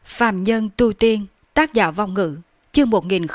Phàm nhân tu tiên, tác giả vong ngữ, chương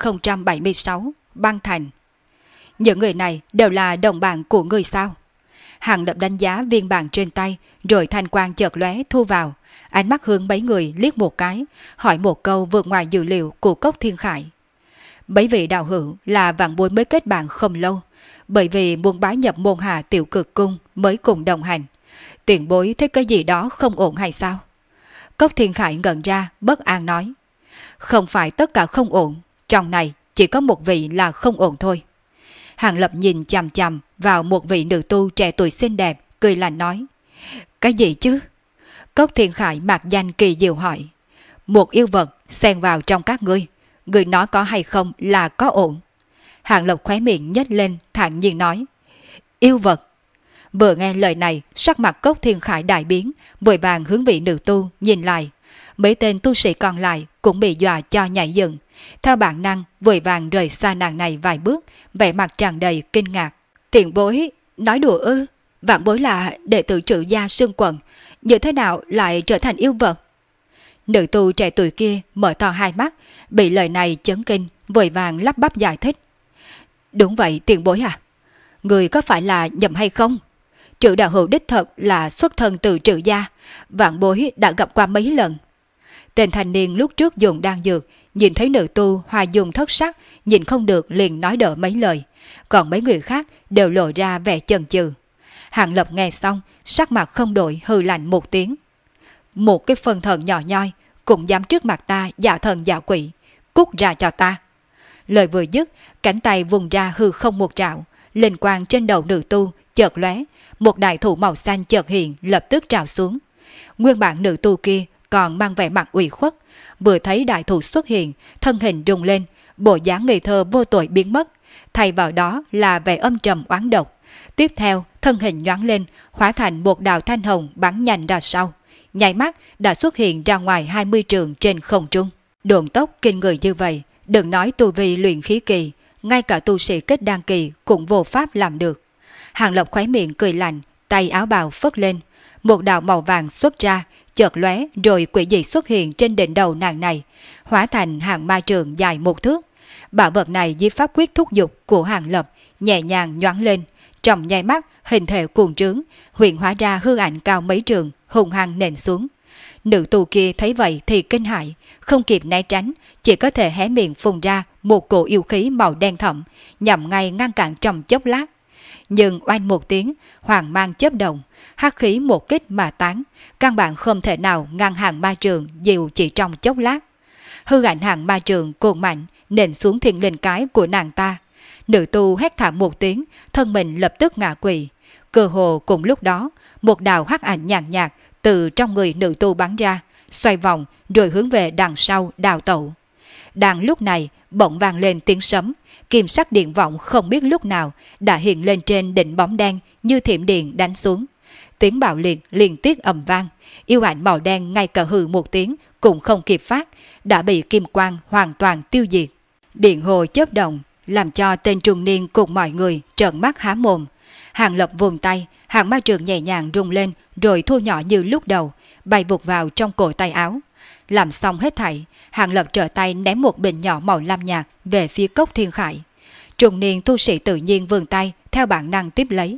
1076, băng thành. Những người này đều là đồng bạn của người sao? Hàng Lập đánh giá viên bàn trên tay, rồi thanh quang chợt lóe thu vào, ánh mắt hướng mấy người liếc một cái, hỏi một câu vượt ngoài dự liệu của Cốc Thiên Khải. Mấy vị đạo hữu là vạn bối mới kết bạn không lâu, bởi vì muốn bái nhập môn hạ Tiểu Cực Cung mới cùng đồng hành. Tiền bối thấy cái gì đó không ổn hay sao? Cốc Thiên Khải ngẩn ra, bất an nói. Không phải tất cả không ổn, trong này chỉ có một vị là không ổn thôi. Hàng Lập nhìn chằm chằm vào một vị nữ tu trẻ tuổi xinh đẹp, cười lạnh nói. Cái gì chứ? Cốc Thiên Khải mạc danh kỳ diệu hỏi. Một yêu vật xen vào trong các ngươi, người nói có hay không là có ổn. Hàng Lập khóe miệng nhếch lên, thản nhiên nói. Yêu vật. Vừa nghe lời này, sắc mặt Cốc Thiên Khải đại biến, vội vàng hướng vị nữ tu nhìn lại. Mấy tên tu sĩ còn lại cũng bị dọa cho nhảy dựng. Theo bản năng, vội vàng rời xa nàng này vài bước, vẻ mặt tràn đầy kinh ngạc. Tiền bối, nói đùa ư? Vạn bối là đệ tử Trự Gia Sương Quận, như thế nào lại trở thành yêu vật? Nữ tu trẻ tuổi kia mở to hai mắt, bị lời này chấn kinh, vội vàng lắp bắp giải thích. Đúng vậy tiền bối à? Người có phải là nhầm hay không? Trự đạo hữu đích thật là xuất thân từ Trự Gia, vạn bối đã gặp qua mấy lần. Tên thanh niên lúc trước dùng đan dược, nhìn thấy nữ tu hoa dung thất sắc, nhìn không được liền nói đỡ mấy lời, còn mấy người khác đều lộ ra vẻ chần chừ. Hàng Lập nghe xong, sắc mặt không đổi, hừ lạnh một tiếng. Một cái phân thần nhỏ nhoi cũng dám trước mặt ta giả thần giả quỷ, cút ra cho ta. Lời vừa dứt, cánh tay vùng ra hư không một trạo, linh quang trên đầu nữ tu chợt lóe, một đại thủ màu xanh chợt hiện lập tức trào xuống. Nguyên bản nữ tu kia còn mang vẻ mặt ủy khuất, vừa thấy đại thủ xuất hiện, thân hình rung lên, bộ dáng ngây thơ vô tội biến mất, thay vào đó là vẻ âm trầm oán độc. Tiếp theo, thân hình nhoáng lên, hóa thành một đạo thanh hồng bắn nhanh ra sau, nháy mắt đã xuất hiện ra ngoài 20 trượng trên không trung. Độn tốc kinh người như vậy, đừng nói tu vi luyện khí kỳ, ngay cả tu sĩ kết đan kỳ cũng vô pháp làm được. Hàng Lập khóe miệng cười lạnh, tay áo bào phất lên, một đạo màu vàng xuất ra, chợt lóe rồi quỷ dị xuất hiện trên đỉnh đầu nàng này, hóa thành hàng ma trường dài một thước. Bảo vật này dưới pháp quyết thúc dục của Hàng Lập nhẹ nhàng nhoáng lên, trong nháy mắt hình thể cuồng trướng, hiện hóa ra hư ảnh cao mấy trường, hùng hăng nện xuống. Nữ tu kia thấy vậy thì kinh hãi, không kịp né tránh, chỉ có thể hé miệng phun ra một cổ yêu khí màu đen thẫm, nhằm ngay ngăn cản trong chốc lát. Nhưng oanh một tiếng, hoàng mang chớp động, hắc khí một kích mà tán, căn bản không thể nào ngăn hàng ma trường dịu chỉ trong chốc lát. Hư ảnh hàng ma trường cuồng mạnh nện xuống thiên linh cái của nàng ta. Nữ tu hét thảm một tiếng, thân mình lập tức ngã quỵ. Cơ hồ cùng lúc đó, một đạo hắc ảnh nhàn nhạt từ trong người nữ tu bắn ra, xoay vòng rồi hướng về đằng sau đào tẩu. Đang lúc này, bỗng vang lên tiếng sấm, kim sắc điện vọng không biết lúc nào đã hiện lên trên đỉnh bóng đen như thiểm điện đánh xuống. Tiếng bạo liệt liên tiếp ầm vang, yêu ảnh màu đen ngay cả hừ một tiếng cũng không kịp phát, đã bị kim quang hoàn toàn tiêu diệt. Điện hồ chớp động, làm cho tên trung niên cùng mọi người trợn mắt há mồm. Hàng Lập vùng tay, hàng ma trường nhẹ nhàng rung lên rồi thu nhỏ như lúc đầu, bay vụt vào trong cổ tay áo. Làm xong hết thảy, Hàng Lập trở tay ném một bình nhỏ màu lam nhạt về phía Cốc Thiên Khải. Trung niên tu sĩ tự nhiên vươn tay theo bản năng tiếp lấy.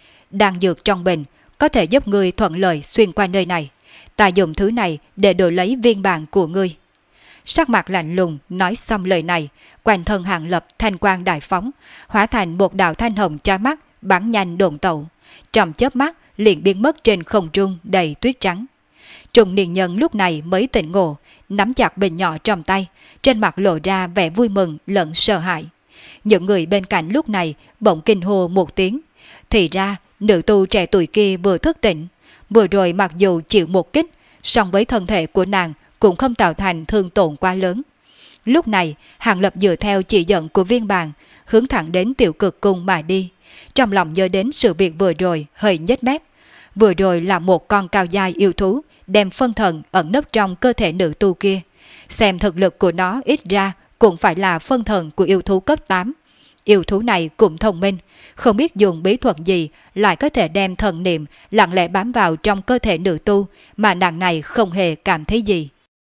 Đan dược trong bình có thể giúp ngươi thuận lợi xuyên qua nơi này, ta dùng thứ này để đổi lấy viên bàn của ngươi. Sắc mặt lạnh lùng nói xong lời này, quanh thân Hàng Lập thanh quang đại phóng, hóa thành một đạo thanh hồng chói mắt bắn nhanh độn tẩu, trong chớp mắt liền biến mất trên không trung đầy tuyết trắng. Trung niên nhân lúc này mới tỉnh ngộ, nắm chặt bình nhỏ trong tay, trên mặt lộ ra vẻ vui mừng lẫn sợ hãi. Những người bên cạnh lúc này bỗng kinh hô một tiếng. Thì ra nữ tu trẻ tuổi kia vừa thức tỉnh, vừa rồi mặc dù chịu một kích, song với thân thể của nàng cũng không tạo thành thương tổn quá lớn. Lúc này Hàng Lập dựa theo chỉ dẫn của viên bàn, hướng thẳng đến Tiểu Cực Cung mà đi. Trong lòng nhớ đến sự việc vừa rồi hơi nhếch mép. Vừa rồi là một con cao dai yêu thú đem phân thần ẩn nấp trong cơ thể nữ tu kia. Xem thực lực của nó ít ra cũng phải là phân thần của yêu thú cấp 8. Yêu thú này cũng thông minh, không biết dùng bí thuật gì lại có thể đem thần niệm lặng lẽ bám vào trong cơ thể nữ tu mà nàng này không hề cảm thấy gì.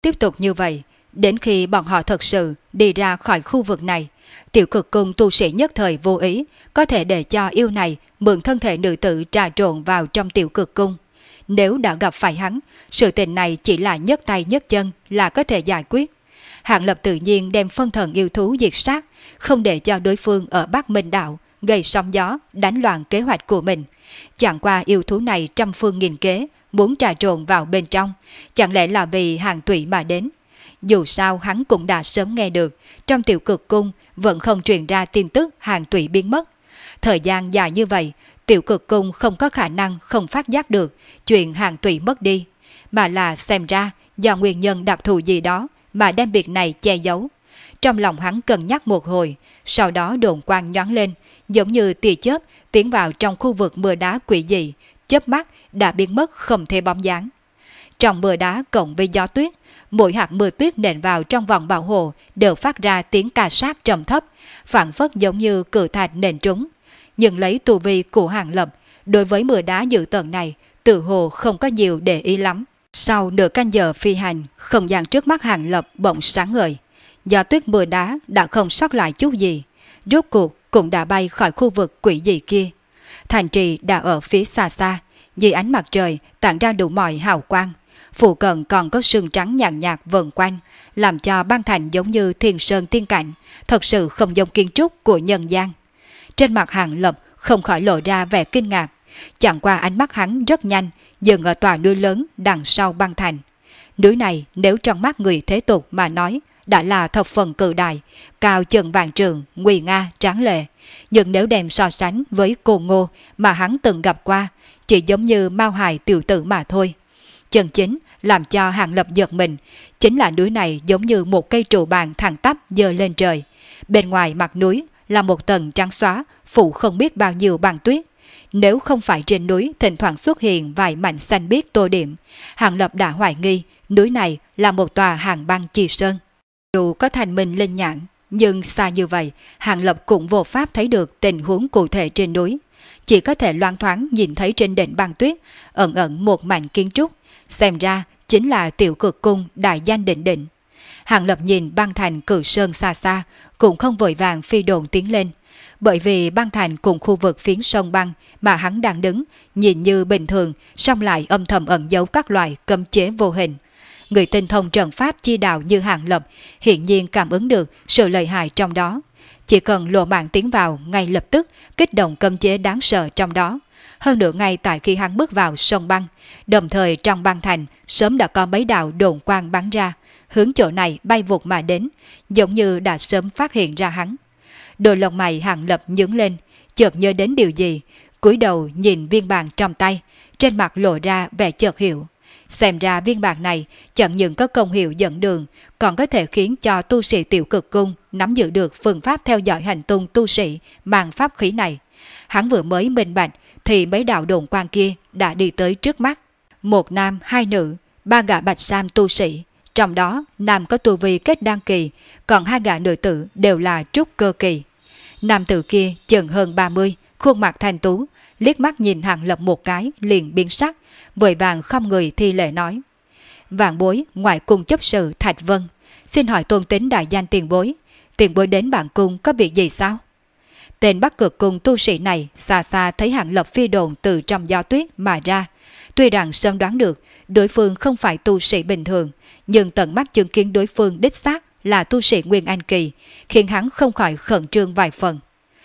Tiếp tục như vậy, đến khi bọn họ thật sự đi ra khỏi khu vực này, Tiểu Cực Cung tu sĩ nhất thời vô ý có thể để cho yêu này mượn thân thể nữ tử trà trộn vào trong Tiểu Cực Cung. Nếu đã gặp phải hắn, sự tình này chỉ là nhấc tay nhấc chân là có thể giải quyết. Hạng Lập tự nhiên đem phân thần yêu thú diệt sát, không để cho đối phương ở Bắc Minh Đạo gây sóng gió, đánh loạn kế hoạch của mình. Chẳng qua yêu thú này trăm phương nghìn kế, muốn trà trộn vào bên trong, chẳng lẽ là vì Hàng Tụy mà đến. Dù sao hắn cũng đã sớm nghe được, trong Tiểu Cực Cung vẫn không truyền ra tin tức Hàng Tụy biến mất. Thời gian dài như vậy, Tiểu Cực Cung không có khả năng không phát giác được chuyện Hàng Tụy mất đi, mà là xem ra do nguyên nhân đặc thù gì đó mà đem việc này che giấu. Trong lòng hắn cân nhắc một hồi, sau đó đồn quang nhoáng lên, giống như tia chớp tiến vào trong khu vực mưa đá quỷ dị, chớp mắt đã biến mất không thể bóng dáng. Trong mưa đá cộng với gió tuyết, mỗi hạt mưa tuyết nện vào trong vòng bảo hộ đều phát ra tiếng ca sát trầm thấp, phảng phất giống như cự thạch nện trúng. Nhưng lấy tu vi của Hàng Lập, đối với mưa đá dữ tợn này, tự hồ không có nhiều để ý lắm. Sau nửa canh giờ phi hành, không gian trước mắt Hàng Lập bỗng sáng ngời. Gió tuyết mưa đá đã không sót lại chút gì, rốt cuộc cũng đã bay khỏi khu vực quỷ dị kia. Thành trì đã ở phía xa xa, dưới ánh mặt trời tản ra đủ mọi hào quang. Phụ cận còn có sương trắng nhàn nhạt vần quanh, làm cho Băng Thành giống như thiên sơn tiên cảnh, thật sự không giống kiến trúc của nhân gian. Trên mặt Hàng Lập không khỏi lộ ra vẻ kinh ngạc, chẳng qua ánh mắt hắn rất nhanh dừng ở tòa núi lớn đằng sau Băng Thành. Núi này nếu trong mắt người thế tục mà nói đã là thập phần cự đại, cao chừng vạn trượng, nguy nga tráng lệ, nhưng nếu đem so sánh với Côn Ngô mà hắn từng gặp qua, chỉ giống như Mao Hài tiểu tử mà thôi. Chân chính làm cho Hàng Lập giật mình chính là núi này giống như một cây trụ bàn thẳng tắp giơ lên trời. Bên ngoài mặt núi là một tầng trắng xóa phủ không biết bao nhiêu băng tuyết. Nếu không phải trên núi thỉnh thoảng xuất hiện vài mảnh xanh biếc tô điểm, Hàng Lập đã hoài nghi núi này là một tòa hàng băng chi sơn. Dù có thành minh linh nhãn, nhưng xa như vậy, Hàng Lập cũng vô pháp thấy được tình huống cụ thể trên núi. Chỉ có thể loáng thoáng nhìn thấy trên đỉnh băng tuyết ẩn ẩn một mảnh kiến trúc, xem ra chính là Tiểu Cực Cung đại danh đỉnh đỉnh. Hàng Lập nhìn Băng Thành Cử Sơn xa xa, cũng không vội vàng phi độn tiến lên, bởi vì Băng Thành cùng khu vực phiến sông băng mà hắn đang đứng nhìn như bình thường, song lại âm thầm ẩn giấu các loại cấm chế vô hình. Người tinh thông trận pháp chi đạo như Hàng Lập hiển nhiên cảm ứng được sự lợi hại trong đó. Chỉ cần lộ mạng tiến vào ngay lập tức kích động cấm chế đáng sợ trong đó. Hơn nữa ngay tại khi hắn bước vào sông băng, đồng thời trong băng thành sớm đã có mấy đạo đồn quang bắn ra, hướng chỗ này bay vụt mà đến, giống như đã sớm phát hiện ra hắn. Đôi lông mày Hàng Lập nhướng lên, chợt nhớ đến điều gì, cúi đầu nhìn viên bạc trong tay, trên mặt lộ ra vẻ chợt hiểu. Xem ra viên bạc này chẳng những có công hiệu dẫn đường, còn có thể khiến cho tu sĩ Tiểu Cực Cung nắm giữ được phương pháp theo dõi hành tung tu sĩ mang pháp khí này. Hắn vừa mới minh bạch thì mấy đạo đồn quang kia đã đi tới trước mắt. Một nam, hai nữ, ba gã bạch sam tu sĩ, trong đó nam có tu vi kết đan kỳ, còn hai gã nữ tử đều là trúc cơ kỳ. Nam tử kia chừng hơn 30, khuôn mặt thanh tú, liếc mắt nhìn Hàng Lập một cái liền biến sắc, vội vàng không người thi lễ nói: Vạn bối ngoại cung chấp sự Thạch Vân, xin hỏi tôn tính đại danh tiền bối đến bản cung có việc gì sao? Tên Bắc Cực Cung tu sĩ này xa xa thấy Hàng Lập phi đồn từ trong gió tuyết mà ra, tuy rằng sớm đoán được đối phương không phải tu sĩ bình thường, nhưng tận mắt chứng kiến đối phương đích xác là tu sĩ Nguyên Anh kỳ, khiến hắn không khỏi khẩn trương vài phần.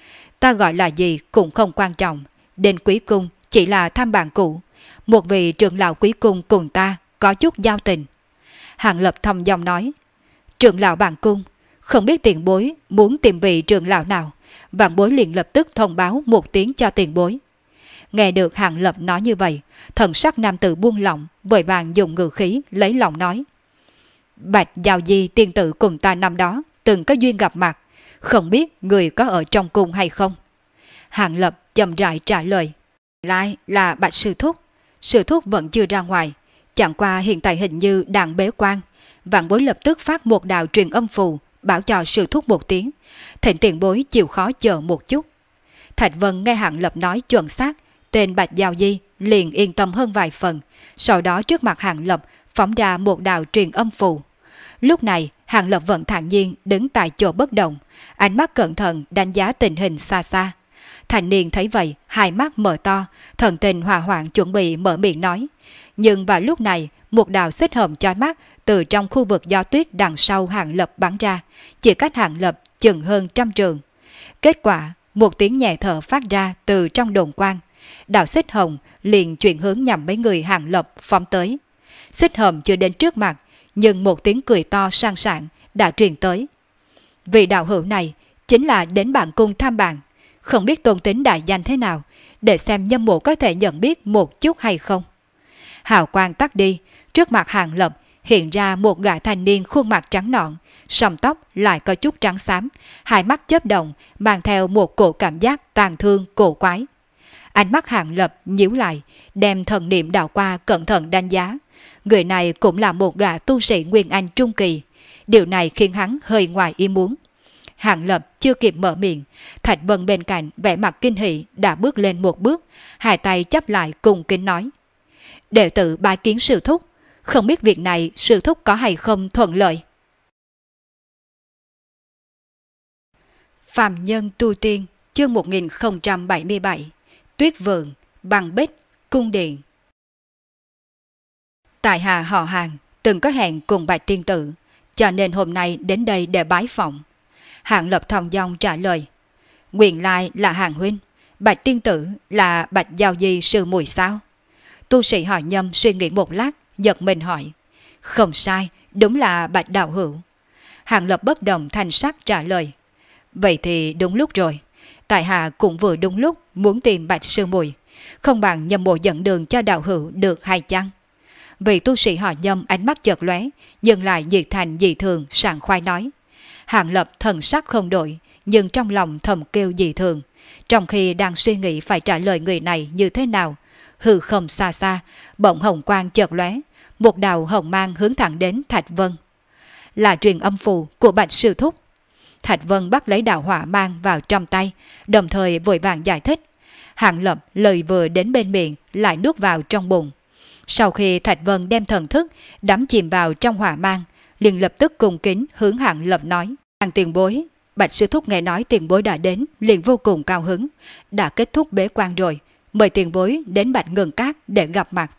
Ta gọi là gì cũng không quan trọng, đến quý cung chỉ là thăm bạn cũ, một vị trưởng lão quý cung cùng ta có chút giao tình. Hàng Lập thầm giọng nói: Trưởng lão bản cung, không biết tiền bối muốn tìm vị trưởng lão nào, vạn bối liền lập tức thông báo một tiếng cho tiền bối. Nghe được Hàng Lập nói như vậy, thần sắc nam tử buông lỏng, vội vàng dùng ngữ khí lấy lòng nói: Bạch Giao Di tiên tử cùng ta năm đó từng có duyên gặp mặt, không biết người có ở trong cung hay không? Hàng Lập chậm rãi trả lời: Lại là Bạch sư thúc. Sư thúc vẫn chưa ra ngoài, chẳng qua hiện tại hình như đang bế quan. Vạn bối lập tức phát một đạo truyền âm phù bảo cho sư thúc một tiếng, thỉnh tiền bối chịu khó chờ một chút. Thạch Vân nghe Hàng Lập nói chuẩn xác, tên Bạch Giao Di liền yên tâm hơn vài phần. Sau đó trước mặt Hàng Lập phóng ra một đạo truyền âm phù. Lúc này, Hàng Lập vẫn thản nhiên đứng tại chỗ bất động, ánh mắt cẩn thận đánh giá tình hình xa xa. Thanh niên thấy vậy, hai mắt mở to, thần tình hòa hoãn chuẩn bị mở miệng nói. Nhưng vào lúc này, một đạo xích hồng chói mắt từ trong khu vực gió tuyết đằng sau Hàng Lập bắn ra, chỉ cách Hàng Lập chừng hơn 100 trường. Kết quả, một tiếng nhẹ thở phát ra từ trong đồn quang. Đạo xích hồng liền chuyển hướng nhằm mấy người Hàng Lập phóng tới. Xích hồng chưa đến trước mặt, nhưng một tiếng cười to sang sảng đã truyền tới. Vị đạo hữu này chính là đến bản cung thăm bạn, không biết tôn tính đại danh thế nào, để xem Nhâm Mộ có thể nhận biết một chút hay không. Hào quang tắt đi, trước mặt Hàng Lập hiện ra một gã thanh niên khuôn mặt trắng nõn, song tóc lại có chút trắng xám, hai mắt chớp động, mang theo một cổ cảm giác tàn thương cổ quái. Ánh mắt Hàng Lập nhíu lại, đem thần niệm đảo qua cẩn thận đánh giá. Người này cũng là một gã tu sĩ Nguyên Anh trung kỳ. Điều này khiến hắn hơi ngoài ý muốn. Hàng Lập chưa kịp mở miệng, Thạch Vân bên cạnh vẻ mặt kinh hỉ đã bước lên một bước, hai tay chắp lại cùng kính nói: đệ tử bái kiến sư thúc, không biết việc này sư thúc có hay không thuận lợi. Phàm Nhân Tu Tiên, chương 1077, Tuyết Vượng, Băng Bích, Cung Điện. Tại hạ họ Hàng, từng có hẹn cùng Bạch tiên tử, cho nên hôm nay đến đây để bái phỏng. Hàng Lập thong dong trả lời: nguyên lai là Hàng huynh, Bạch tiên tử là Bạch Giao Di sư muội sao? Tu sĩ họ Nhâm suy nghĩ một lát, giật mình hỏi: không sai, đúng là Bạch đạo hữu. Hàng Lập bất động thanh sắc trả lời: vậy thì đúng lúc rồi, tại hạ cũng vừa đúng lúc muốn tìm Bạch sư muội, không bằng Nhâm Mộ dẫn đường cho đạo hữu được hay chăng? Vị tu sĩ họ Nhâm ánh mắt chợt lóe, nhưng lại nhiệt thành dị thường sảng khoái nói. Hàng Lập thần sắc không đổi, nhưng trong lòng thầm kêu dị thường. Trong khi đang suy nghĩ phải trả lời người này như thế nào, hư không xa xa, bỗng hồng quang chợt lóe, một đạo hồng mang hướng thẳng đến Thạch Vân. Là truyền âm phù của Bạch sư thúc. Thạch Vân bắt lấy đạo hỏa mang vào trong tay, đồng thời vội vàng giải thích. Hàng Lập lời vừa đến bên miệng lại nuốt vào trong bụng. Sau khi Thạch Vân đem thần thức đắm chìm vào trong hỏa mang, liền lập tức cung kính hướng Hàng Lập nói: Hàng tiền bối, Bạch sư thúc nghe nói tiền bối đã đến, liền vô cùng cao hứng, đã kết thúc bế quan rồi, mời tiền bối đến Bạch Ngân Cát để gặp mặt.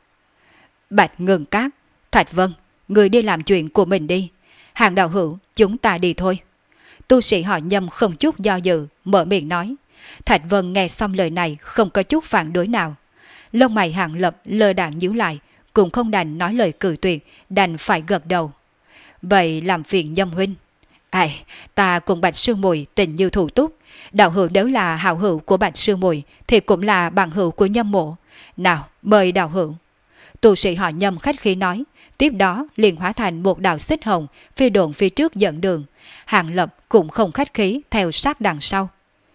Bạch Ngân Cát? Thạch Vân, người đi làm chuyện của mình đi. Hàng đạo hữu, chúng ta đi thôi. Tu sĩ họ Nhâm không chút do dự, mở miệng nói. Thạch Vân nghe xong lời này không có chút phản đối nào. Lông mày Hàng Lập lơ đãng nhíu lại, cũng không đành nói lời cự tuyệt, đành phải gật đầu. Vậy làm phiền Nhâm huynh. Ai, ta cùng Bạch sư muội tình như thủ túc, đạo hữu nếu là hảo hữu của Bạch sư muội thì cũng là bằng hữu của Nhâm mộ. Nào, mời đạo hữu. Tu sĩ họ Nhâm khách khí nói, tiếp đó liền hóa thành một đạo xích hồng phi độn phía trước dẫn đường. Hàng Lập cũng không khách khí theo sát đằng sau.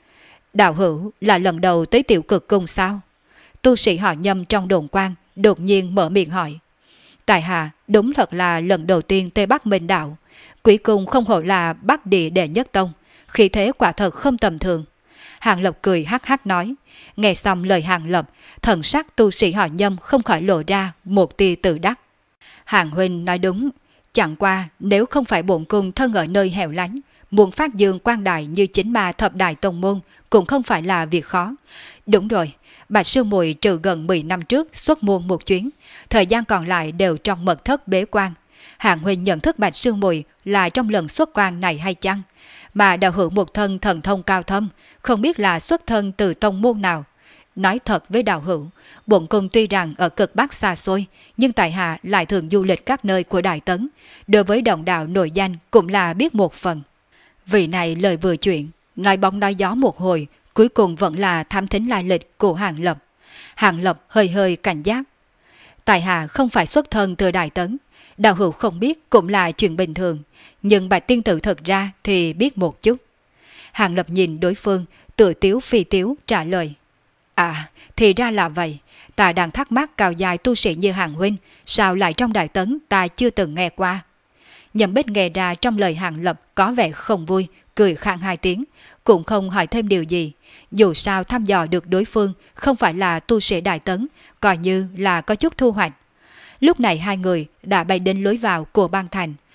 Đạo hữu là lần đầu tới Tiểu Cực Cung sao? Tu sĩ họ Nhâm trong đồn quan đột nhiên mở miệng hỏi. Tại hạ đúng thật là lần đầu tiên tới Bắc Minh Đạo. Quý cung không hổ là Bắc Địa đệ nhất tông, khí thế quả thật không tầm thường. Hàng Lập cười hắc hắc nói. Nghe xong lời Hàng Lập, thần sắc tu sĩ họ Nhâm không khỏi lộ ra một tia tự đắc. Hàng huynh nói đúng, chẳng qua nếu không phải bổn cung thân ở nơi hẻo lánh, muốn phát dương quang đại như chính ma thập đại tông môn cũng không phải là việc khó. Đúng rồi, Bạch sư muội trừ gần 10 năm trước xuất môn một chuyến, thời gian còn lại đều trong mật thất bế quan. Hàng huynh nhận thức Bạch sư muội là trong lần xuất quan này hay chăng? Mà đạo hữu một thân thần thông cao thâm, không biết là xuất thân từ tông môn nào. Nói thật với đạo hữu, bổn cung tuy rằng ở cực Bắc xa xôi, nhưng tại hạ lại thường du lịch các nơi của Đại Tấn, đối với đồng đạo nổi danh cũng là biết một phần. Vị này lời vừa chuyện, nói bóng nói gió một hồi, cuối cùng vẫn là tham thính lai lịch của Hàng Lập. Hàng Lập hơi hơi cảnh giác. Tại hạ không phải xuất thân từ Đại Tấn, đạo hữu không biết cũng là chuyện bình thường, nhưng Bạch tiên tử thật ra thì biết một chút. Hàng Lập nhìn đối phương, tự tiếu phi tiếu trả lời. À, thì ra là vậy, ta đang thắc mắc cao dài tu sĩ như Hàng huynh, sao lại trong Đại Tấn ta chưa từng nghe qua. Nhậm Bích nghe ra trong lời Hàng Lập có vẻ không vui, cười khang hai tiếng, cũng không hỏi thêm điều gì. Dù sao thăm dò được đối phương không phải là tu sĩ Đại Tấn, coi như là có chút thu hoạch. Lúc này hai người đã bay đến lối vào của bang thành.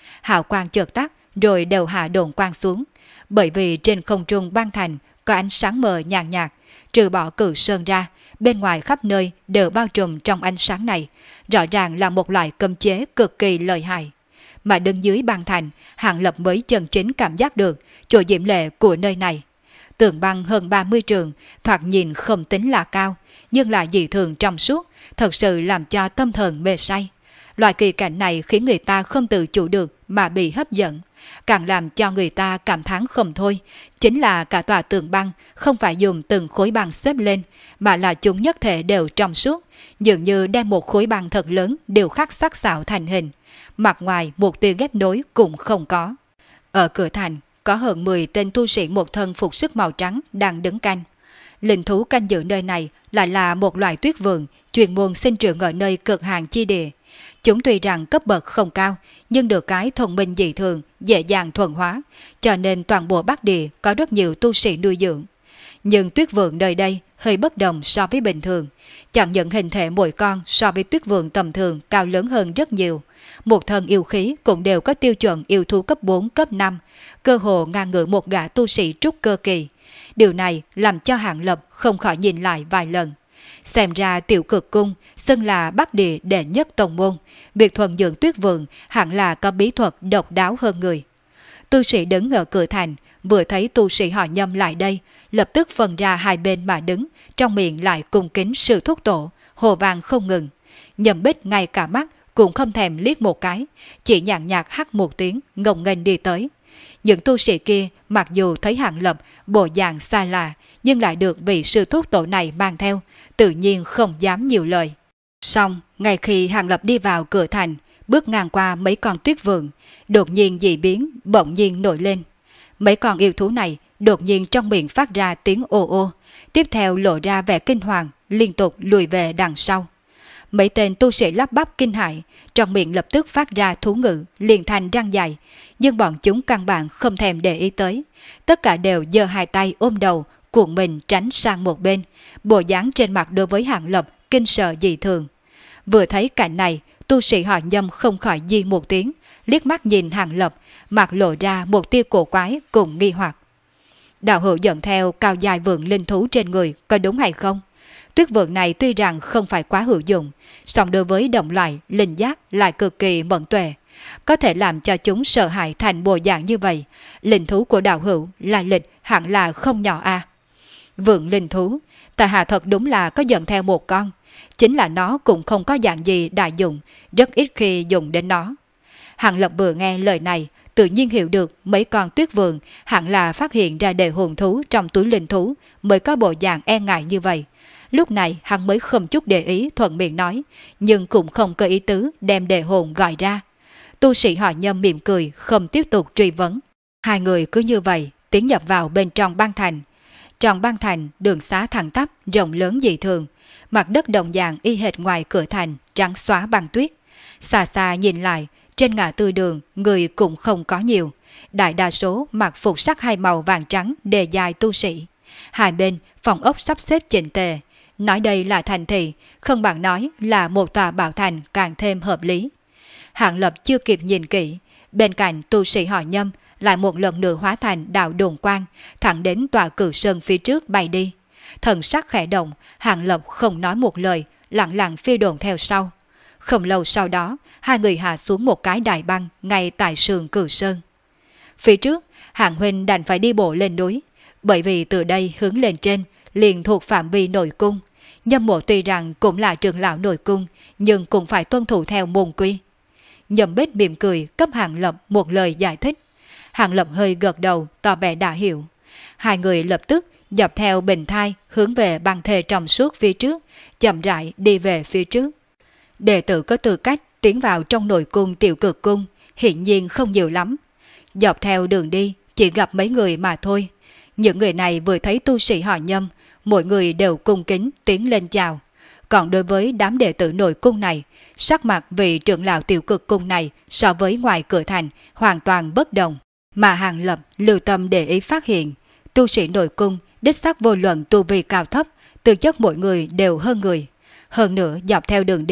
hào quang chợt tắt rồi đều hạ đồn quang xuống, bởi vì trên không trung Băng Thành có ánh sáng mờ nhàn nhạt, trừ bỏ Cử Sơn ra, bên ngoài khắp nơi đều bao trùm trong ánh sáng này, rõ ràng là một loại cấm chế cực kỳ lợi hại. Mà đứng dưới Băng Thành, Hàng Lập mới chân chính cảm giác được chỗ diễm lệ của nơi này. Tường băng hơn 30 trường, thoạt nhìn không tính là cao, nhưng lại dị thường trong suốt, thật sự làm cho tâm thần mê say. Loại kỳ cảnh này khiến người ta không tự chủ được mà bị hấp dẫn, càng làm cho người ta cảm thán không thôi. Chính là cả tòa tường băng không phải dùng từng khối băng xếp lên, mà là chúng nhất thể đều trong suốt, dường như đem một khối băng thật lớn đều khắc sắc sảo thành hình. Mặt ngoài một tia ghép nối cũng không có. Ở cửa thành có hơn 10 tên tu sĩ một thân phục sức màu trắng đang đứng canh. Linh thú canh giữ nơi này lại là một loại tuyết vườn chuyên môn sinh trưởng ở nơi cực hàng chi địa. Chúng tuy rằng cấp bậc không cao, nhưng được cái thông minh dị thường, dễ dàng thuần hóa, cho nên toàn bộ Bắc Địa có rất nhiều tu sĩ nuôi dưỡng. Nhưng tuyết vườn nơi đây hơi bất đồng so với bình thường, chẳng những hình thể mỗi con so với tuyết vườn tầm thường cao lớn hơn rất nhiều. Một thân yêu khí cũng đều có tiêu chuẩn yêu thú cấp 4, cấp 5, cơ hồ ngang ngửa một gã tu sĩ trúc cơ kỳ. Điều này làm cho Hàng Lập không khỏi nhìn lại vài lần. Xem ra Tiểu Cực Cung xưng là Bắc Địa đệ nhất tông môn, việc thuần dưỡng tuyết vườn hẳn là có bí thuật độc đáo hơn người. Tu sĩ đứng ở cửa thành, vừa thấy tu sĩ họ Nhâm lại đây, lập tức phân ra hai bên mà đứng, trong miệng lại cung kính sư thúc tổ, hồ vang không ngừng. Nhâm Bích ngay cả mắt cũng không thèm liếc một cái, chỉ nhàn nhạt hắt một tiếng, ngông nghênh đi tới. Những tu sĩ kia mặc dù thấy Hàng Lập bộ dạng xa lạ, nhưng lại được vị sư thúc tổ này mang theo, tự nhiên không dám nhiều lời. Xong, ngay khi Hàng Lập đi vào cửa thành, bước ngang qua mấy con tuyết vườn, đột nhiên dị biến bỗng nhiên nổi lên. Mấy con yêu thú này đột nhiên trong miệng phát ra tiếng ồ ô, tiếp theo lộ ra vẻ kinh hoàng, liên tục lùi về đằng sau. Mấy tên tu sĩ lắp bắp kinh hãi, trong miệng lập tức phát ra thú ngữ, liền thành răng dài, nhưng bọn chúng căn bản không thèm để ý tới. Tất cả đều giơ hai tay ôm đầu, cuộn mình tránh sang một bên, bộ dáng trên mặt đối với Hàng Lập kinh sợ dị thường. Vừa thấy cảnh này, tu sĩ họ Nhâm không khỏi di một tiếng, liếc mắt nhìn Hàng Lập, mặt lộ ra một tia cổ quái cùng nghi hoặc. Đạo hữu dẫn theo cao dài vượng linh thú trên người có đúng hay không? Tuyết vượng này tuy rằng không phải quá hữu dụng, song đối với động loại linh giác lại cực kỳ mẫn tuệ, có thể làm cho chúng sợ hãi thành bộ dạng như vậy. Linh thú của đạo hữu lai lịch hẳn là không nhỏ a. Vượng linh thú, tại hạ thật đúng là có dẫn theo một con, chính là nó cũng không có dạng gì đại dụng, rất ít khi dùng đến nó. Hàng Lập vừa nghe lời này, tự nhiên hiểu được mấy con tuyết vượng hẳn là phát hiện ra đề hồn thú trong túi linh thú mới có bộ dạng e ngại như vậy. Lúc này hắn mới không chút để ý thuận miệng nói, nhưng cũng không có ý tứ đem đề hồn gọi ra. Tu sĩ họ Nhâm mỉm cười, không tiếp tục truy vấn. Hai người cứ như vậy tiến nhập vào bên trong băng thành. Trong băng thành, đường xá thẳng tắp, rộng lớn dị thường, mặt đất đồng dạng y hệt ngoài cửa thành, trắng xóa băng tuyết. Xa xa nhìn lại, trên ngã tư đường, người cũng không có nhiều. Đại đa số mặc phục sắc hai màu vàng trắng đề dài tu sĩ. Hai bên, phòng ốc sắp xếp chỉnh tề. Nói đây là thành thị, không bằng nói là một tòa bảo thành càng thêm hợp lý. Hàng Lập chưa kịp nhìn kỹ, bên cạnh tu sĩ họ Nhâm lại một lần nữa hóa thành đạo đồn quang, thẳng đến tòa Cử Sơn phía trước bay đi. Thần sắc khẽ động, Hàng Lập không nói một lời, lặng lặng phi đồn theo sau. Không lâu sau đó, hai người hạ xuống một cái đài băng ngay tại sườn Cử Sơn. Phía trước, Hàng huynh đành phải đi bộ lên núi, bởi vì từ đây hướng lên trên liền thuộc phạm vi nội cung. Nhâm Mộ tuy rằng cũng là trưởng lão nội cung, nhưng cũng phải tuân thủ theo môn quy. Nhâm Bích mỉm cười cấp Hàng Lập một lời giải thích. Hàng Lập hơi gật đầu tỏ vẻ đã hiểu. Hai người lập tức dọc theo bình thai hướng về băng thề trong suốt phía trước, chậm rãi đi về phía trước. Đệ tử có tư cách tiến vào trong nội cung Tiểu Cực Cung hiển nhiên không nhiều lắm. Dọc theo đường đi chỉ gặp mấy người mà thôi. Những người này vừa thấy tu sĩ họ Nhâm, mỗi người đều cung kính tiến lên chào. Còn đối với đám đệ tử nội cung này, sắc mặt vị trưởng lão Tiểu Cực Cung này so với ngoài cửa thành hoàn toàn bất đồng. Mà Hàng Lập lưu tâm để ý phát hiện, tu sĩ nội cung đích xác vô luận tu vi cao thấp, tư chất mỗi người đều hơn người. Hơn nữa dọc theo đường đi,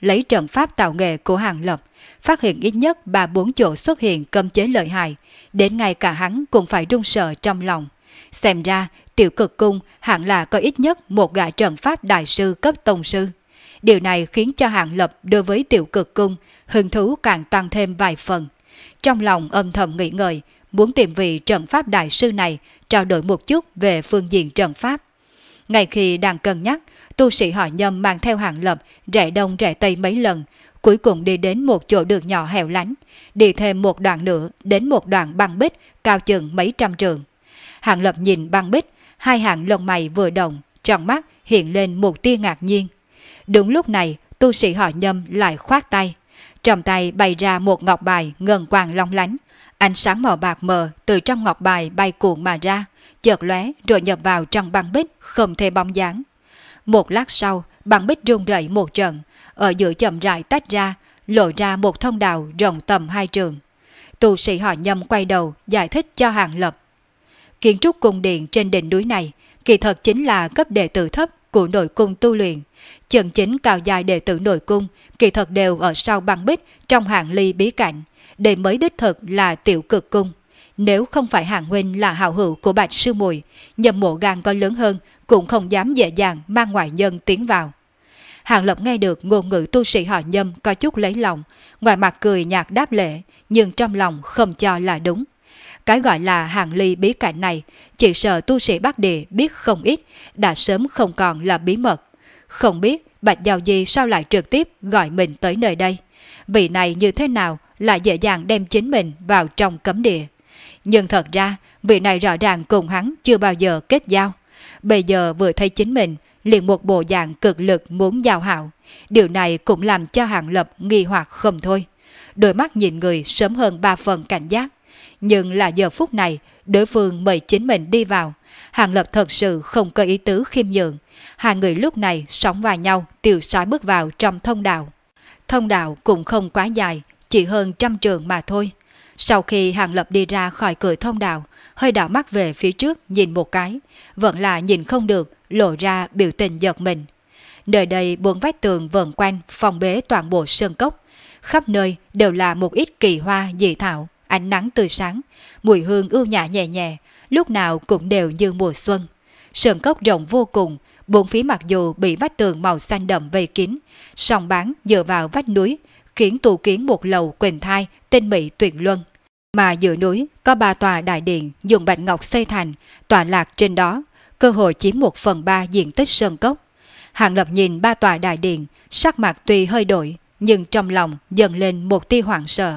lấy trận pháp tạo nghệ của Hàng Lập, phát hiện ít nhất 3-4 chỗ xuất hiện cấm chế lợi hại, đến ngay cả hắn cũng phải run sợ trong lòng. Xem ra, Tiểu Cực Cung hẳn là có ít nhất một gã trận pháp đại sư cấp tông sư. Điều này khiến cho Hàng Lập đối với Tiểu Cực Cung hứng thú càng tăng thêm vài phần. Trong lòng âm thầm nghĩ ngợi, muốn tìm vị trận pháp đại sư này trao đổi một chút về phương diện trận pháp. Ngay khi đang cân nhắc, tu sĩ họ Nhâm mang theo Hàng Lập rẽ đông rẽ tây mấy lần, cuối cùng đi đến một chỗ đường nhỏ hẻo lánh, đi thêm một đoạn nữa đến một đoạn băng bích cao chừng mấy trăm trượng. Hàng Lập nhìn băng bích, hai hàng lông mày vừa động, trong mắt hiện lên một tia ngạc nhiên. Đúng lúc này, tu sĩ họ Nhâm lại khoát tay. Trong tay bày ra một ngọc bài ngân quang long lánh. Ánh sáng màu bạc mờ từ trong ngọc bài bay cuộn mà ra, chợt lóe rồi nhập vào trong băng bích không thể bóng dáng. Một lát sau, băng bích rung rẩy một trận, ở giữa chậm rãi tách ra, lộ ra một thông đạo rộng tầm 2 trượng. Tu sĩ họ Nhâm quay đầu giải thích cho Hàng Lập. Kiến trúc cung điện trên đỉnh núi này kỳ thật chính là cấp đệ tử thấp của nội cung tu luyện. Chân chính cao dài đệ tử nội cung kỳ thật đều ở sau băng bích trong hạng ly bí cảnh. Đây mới đích thực là Tiểu Cực Cung. Nếu không phải Hàng huynh là hảo hữu của Bạch sư muội, Nhâm Mộ gan có lớn hơn cũng không dám dễ dàng mang ngoại nhân tiến vào. Hàng Lập nghe được ngôn ngữ tu sĩ họ Nhâm có chút lấy lòng, ngoài mặt cười nhạt đáp lễ, nhưng trong lòng không cho là đúng. Cái gọi là hạng ly bí cảnh này, chỉ sợ tu sĩ Bắc Địa biết không ít, đã sớm không còn là bí mật. Không biết Bạch Giao Di sao lại trực tiếp gọi mình tới nơi đây. Vị này như thế nào lại dễ dàng đem chính mình vào trong cấm địa. Nhưng thật ra, vị này rõ ràng cùng hắn chưa bao giờ kết giao. Bây giờ vừa thấy chính mình, liền một bộ dạng cực lực muốn giao hảo. Điều này cũng làm cho Hàng Lập nghi hoặc không thôi. Đôi mắt nhìn người sớm hơn 3 phần cảnh giác. Nhưng là giờ phút này, đối phương mời chính mình đi vào. Hàng Lập thật sự không có ý tứ khiêm nhường. Hai người lúc này sóng vào nhau, tiêu sái bước vào trong thông đạo. Thông đạo cũng không quá dài, chỉ hơn 100 trượng mà thôi. Sau khi Hàng Lập đi ra khỏi cửa thông đạo, hơi đảo mắt về phía trước nhìn một cái, vẫn là nhìn không được, lộ ra biểu tình giật mình. Nơi đây 4 vách tường vần quanh phòng bế toàn bộ sơn cốc, khắp nơi đều là một ít kỳ hoa dị thảo, ánh nắng tươi sáng, mùi hương ưu nhã nhẹ nhẹ, lúc nào cũng đều như mùa xuân. Sơn cốc rộng vô cùng, bốn phía mặc dù bị vách tường màu xanh đậm vây kín, song bán dựa vào vách núi, khiến tu kiến một lầu quỳnh thai tinh mỹ tuyệt luân. Mà giữa núi có 3 tòa đại điện dùng bạch ngọc xây thành, tọa lạc trên đó, cơ hội chiếm 1/3 diện tích sơn cốc. Hàng Lập nhìn 3 tòa đại điện, sắc mặt tuy hơi đổi, nhưng trong lòng dần lên một tia hoảng sợ.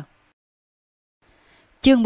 Chương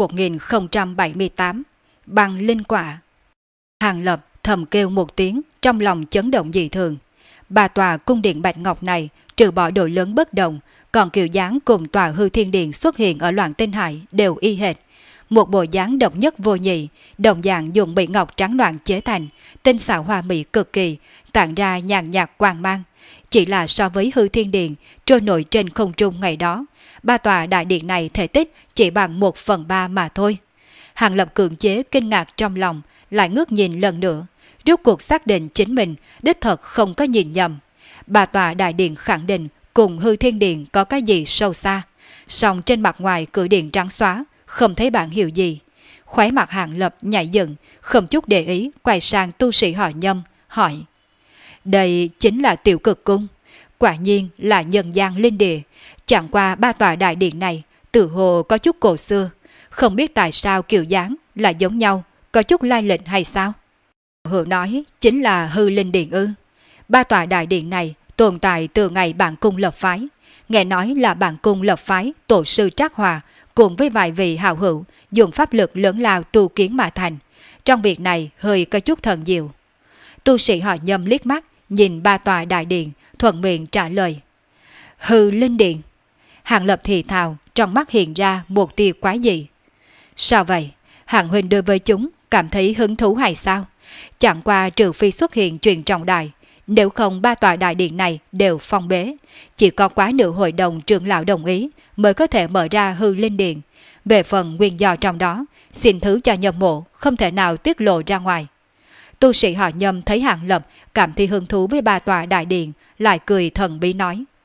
1078 Băng linh quả. Hàng Lập thầm kêu một tiếng, trong lòng chấn động dị thường. 3 tòa cung điện bạch ngọc này trừ bỏ độ lớn bất đồng, còn kiểu dáng cùng tòa hư thiên điện xuất hiện ở Loạn Tinh Hải đều y hệt. Một bộ dáng độc nhất vô nhị, đồng dạng dùng bị ngọc trắng loạn chế thành, tinh xảo hoa mỹ cực kỳ, tản ra nhàn nhạt quang mang. Chỉ là so với hư thiên điện trôi nổi trên không trung ngày đó, 3 tòa đại điện này thể tích chỉ bằng 1/3 mà thôi. Hàng Lập cưỡng chế kinh ngạc trong lòng, lại ngước nhìn lần nữa, rốt cuộc xác định chính mình đích thật không có nhìn nhầm. 3 tòa đại điện khẳng định cùng hư thiên điện có cái gì sâu xa, song trên mặt ngoài cửa điện trắng xóa, không thấy bản hiệu gì. Khóe mặt Hàng Lập nhảy dựng, không chút để ý, quay sang tu sĩ họ Nhâm, hỏi. Đây chính là Tiểu Cực Cung, quả nhiên là nhân gian linh địa, chẳng qua 3 tòa đại điện này, tự hồ có chút cổ xưa, không biết tại sao kiểu dáng là giống nhau, có chút lai lịch hay sao? Hữu nói chính là hư linh điện ư. 3 tòa đại điện này tồn tại từ ngày bản cung lập phái, nghe nói là bản cung lập phái tổ sư Trác Hòa cùng với vài vị hảo hữu dùng pháp lực lớn lao tu kiến mà thành. Trong việc này hơi có chút thần diệu. Tu sĩ họ Nhâm liếc mắt nhìn 3 tòa đại điện, thuận miệng trả lời. Hư linh điện. Hàng Lập thì thào, trong mắt hiện ra một tia quái dị. Sao vậy? Hàng huynh đối với chúng cảm thấy hứng thú hay sao? Chẳng qua trừ phi xuất hiện chuyện trọng đại, nếu không 3 tòa đại điện này đều phong bế, chỉ có quá nữ hội đồng trưởng lão đồng ý mới có thể mở ra hư linh điện. Về phần nguyên do trong đó, xin thứ cho Nhâm Mộ không thể nào tiết lộ ra ngoài. Tu sĩ họ Nhâm thấy Hàng Lập cảm thấy hứng thú với 3 tòa đại điện, lại cười thần bí nói.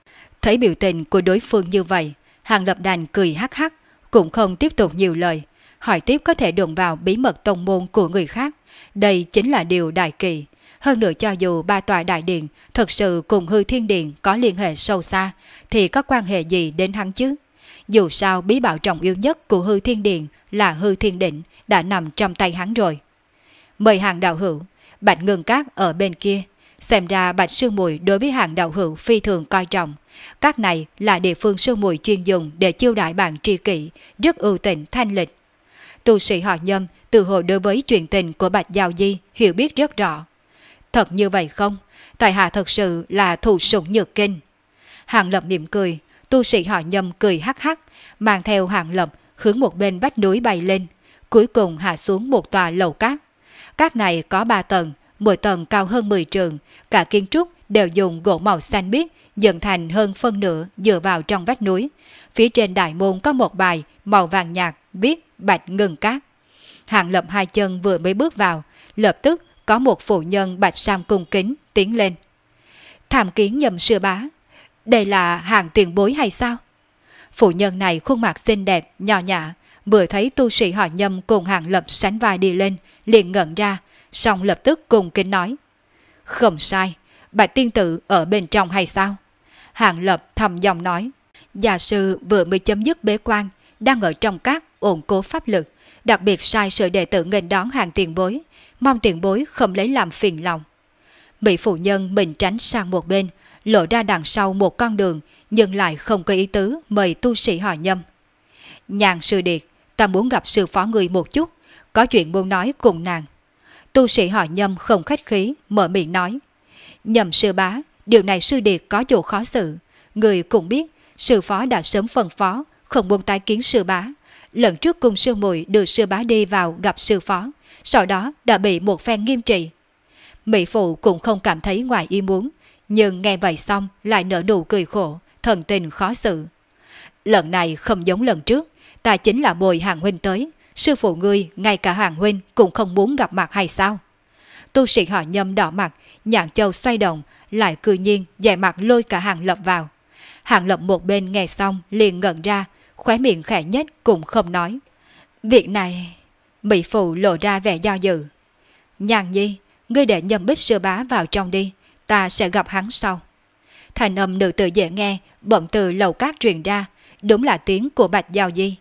Thấy biểu tình của đối phương như vậy, Hàng Lập đành cười hắc hắc, cũng không tiếp tục nhiều lời, hỏi tiếp có thể đụng vào bí mật tông môn của người khác. Đây chính là điều đại kỳ. Hơn nữa cho dù ba tòa đại điện thực sự cùng Hư Thiên Điện có liên hệ sâu xa, thì có quan hệ gì đến hắn chứ? Dù sao bí bảo trọng yếu nhất của Hư Thiên Điện là Hư Thiên Đỉnh đã nằm trong tay hắn rồi. Mời Hàng đạo hữu, Bạch Ngân Các ở bên kia. Xem ra Bạch Sư Muội đối với Hàng đạo hữu phi thường coi trọng. Các này là địa phương Sư Muội chuyên dùng để chiêu đãi bạn tri kỷ, rất ưu tịnh thanh lịch. Tu sĩ họ Nhâm từ hồi đối với chuyện tình của Bạch Giao Di hiểu biết rất rõ. Thật như vậy không? Tại hạ thật sự là thụ sủng nhược kinh. Hàng Lập mỉm cười, tu sĩ họ Nhâm cười hắc hắc, mang theo Hàng Lập hướng một bên vách núi bay lên, cuối cùng hạ xuống một tòa lầu cát. Cát này có 3 tầng, mỗi tầng cao hơn 10 trượng, cả kiến trúc đều dùng gỗ màu xanh biếc dựng thành hơn phân nửa dựa vào trong vách núi. Phía trên đại môn có một bài màu vàng nhạt viết Bạch Ngân Các. Hàng Lập hai chân vừa mới bước vào, lập tức có một phụ nhân bạch sam cung kính tiến lên. Tham kiến Nhâm sư bá, đây là Hàng tiền bối hay sao? Phụ nhân này khuôn mặt xinh đẹp, nho nhã, vừa thấy tu sĩ họ Nhâm cùng Hàng Lập sánh vai đi lên, liền ngẩn ra, xong lập tức cung kính nói. Không sai, Bạch tiên tử ở bên trong hay sao? Hàng Lập thầm giọng nói. Gia sư vừa mới chấm dứt bế quan, đang ở trong các ổn cố pháp lực, đặc biệt sai sự đệ tử nghênh đón Hàng tiền bối, mong tiền bối không lấy làm phiền lòng. Mỹ phụ nhân mình tránh sang một bên, lộ ra đằng sau một con đường, nhưng lại không có ý tứ mời tu sĩ họ Nhâm. Nhàn sư điệt, ta muốn gặp sư phó người một chút, có chuyện muốn nói cùng nàng. Tu sĩ họ Nhâm không khách khí, mở miệng nói. Nhâm sư bá, điều này sư điệt có chỗ khó xử. Người cũng biết, sư phó đã sớm phân phó, không muốn tái kiến sư bá. Lần trước cùng sư muội đưa sư bá đi vào gặp sư phó, sau đó đã bị một phen nghiêm trị. Mỹ phụ cũng không cảm thấy ngoài ý muốn, nhưng nghe vậy xong lại nở nụ cười khổ, thần tình khó xử. Lần này không giống lần trước, ta chính là bồi Hàng huynh tới, sư phụ ngươi ngay cả Hàng huynh cũng không muốn gặp mặt hay sao? Tu sĩ họ Nhâm đỏ mặt, nhãn châu xoay động, lại cư nhiên dè mặt lôi cả Hàng Lập vào. Hàng Lập một bên nghe xong liền ngẩn ra, khóe miệng khẽ nhếch cũng không nói. Việc này, Mỹ phụ lộ ra vẻ do dự. Nhàn nhi, ngươi để Nhâm Bích sư bá vào trong đi, ta sẽ gặp hắn sau. Thành âm nữ tử dễ nghe, bỗng từ lầu cát truyền ra, đúng là tiếng của Bạch Giao Di.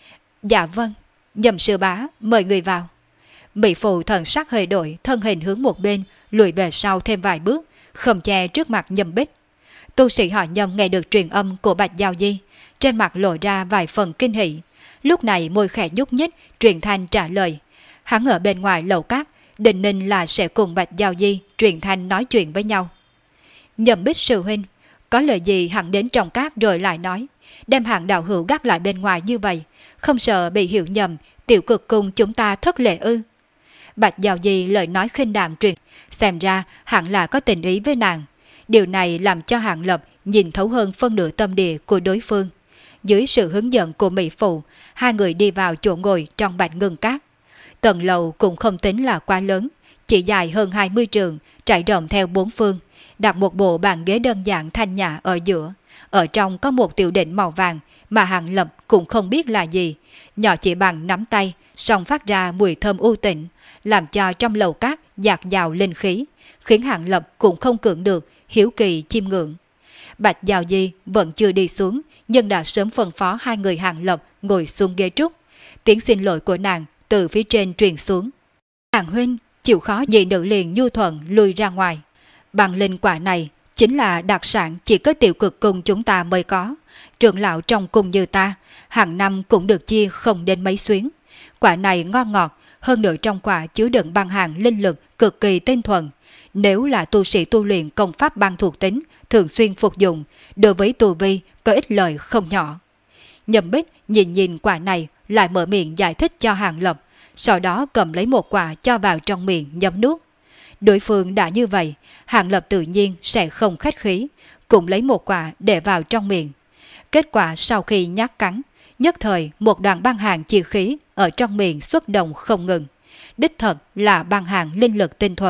Dạ vâng, Nhâm sư bá, mời người vào. Mỹ phụ thần sắc hơi đổi, thân hình hướng một bên, lùi về sau thêm vài bước, không che trước mặt Nhâm Bích. Tu sĩ họ Nhâm nghe được truyền âm của Bạch Giao Di, trên mặt lộ ra vài phần kinh hỉ. Lúc này môi khẽ nhúc nhích, truyền thanh trả lời. Hắn ở bên ngoài lầu cát, định ninh là sẽ cùng Bạch Giao Di truyền thanh nói chuyện với nhau. Nhâm Bích sư huynh, có lời gì hẳn đến trong cát rồi lại nói, đem Hàng đạo hữu gác lại bên ngoài như vậy, không sợ bị hiểu nhầm, tiểu cực cung chúng ta thất lễ ư? Bạch Giao Di lời nói khinh đạm truyền, xem ra hẳn là có tình ý với nàng. Điều này làm cho Hàng Lập nhìn thấu hơn phân nửa tâm địa của đối phương. Dưới sự hướng dẫn của Mỹ phụ, hai người đi vào chỗ ngồi trong Bạch Ngân Các. Tầng lầu cũng không tính là quá lớn, chỉ dài hơn 20 trượng, trải rộng theo 4 phương, đặt một bộ bàn ghế đơn giản thanh nhã ở giữa. Ở trong có một tiểu đỉnh màu vàng mà Hàng Lập cũng không biết là gì, nhỏ chỉ bằng nắm tay, song phát ra mùi thơm u tịnh, làm cho trong lầu cát dạt dào linh khí, khiến Hàng Lập cũng không cưỡng được, hiếu kỳ chiêm ngưỡng. Bạch Giao Di vẫn chưa đi xuống, nhưng đã sớm phân phó hai người Hàng Lập ngồi xuống ghế trúc. Tiếng xin lỗi của nàng từ phía trên truyền xuống. Hàng huynh chịu khó, dị nữ liền nhu thuận lui ra ngoài. Bằng linh quả này chính là đặc sản chỉ có tiểu cực cung chúng ta mới có. Trưởng lão trong cung như ta, hàng năm cũng được chia không đến mấy xuyến. Quả này ngon ngọt, hơn nữa trong quả chứa đựng băng hàng linh lực cực kỳ tinh thuần. Nếu là tu sĩ tu luyện công pháp băng thuộc tính, thường xuyên phục dụng, đối với tu vi có ích lợi không nhỏ. Nhâm Bích nhìn nhìn quả này, lại mở miệng giải thích cho Hàng Lập, sau đó cầm lấy một quả cho vào trong miệng nhấm nuốt. Đối phương đã như vậy, Hàng Lập tự nhiên sẽ không khách khí, cũng lấy một quả để vào trong miệng. Kết quả sau khi nhát cắn, nhất thời một đoàn băng hàng chi khí ở trong miệng xuất động không ngừng. Đích thật là băng hàng linh lực tinh thuần.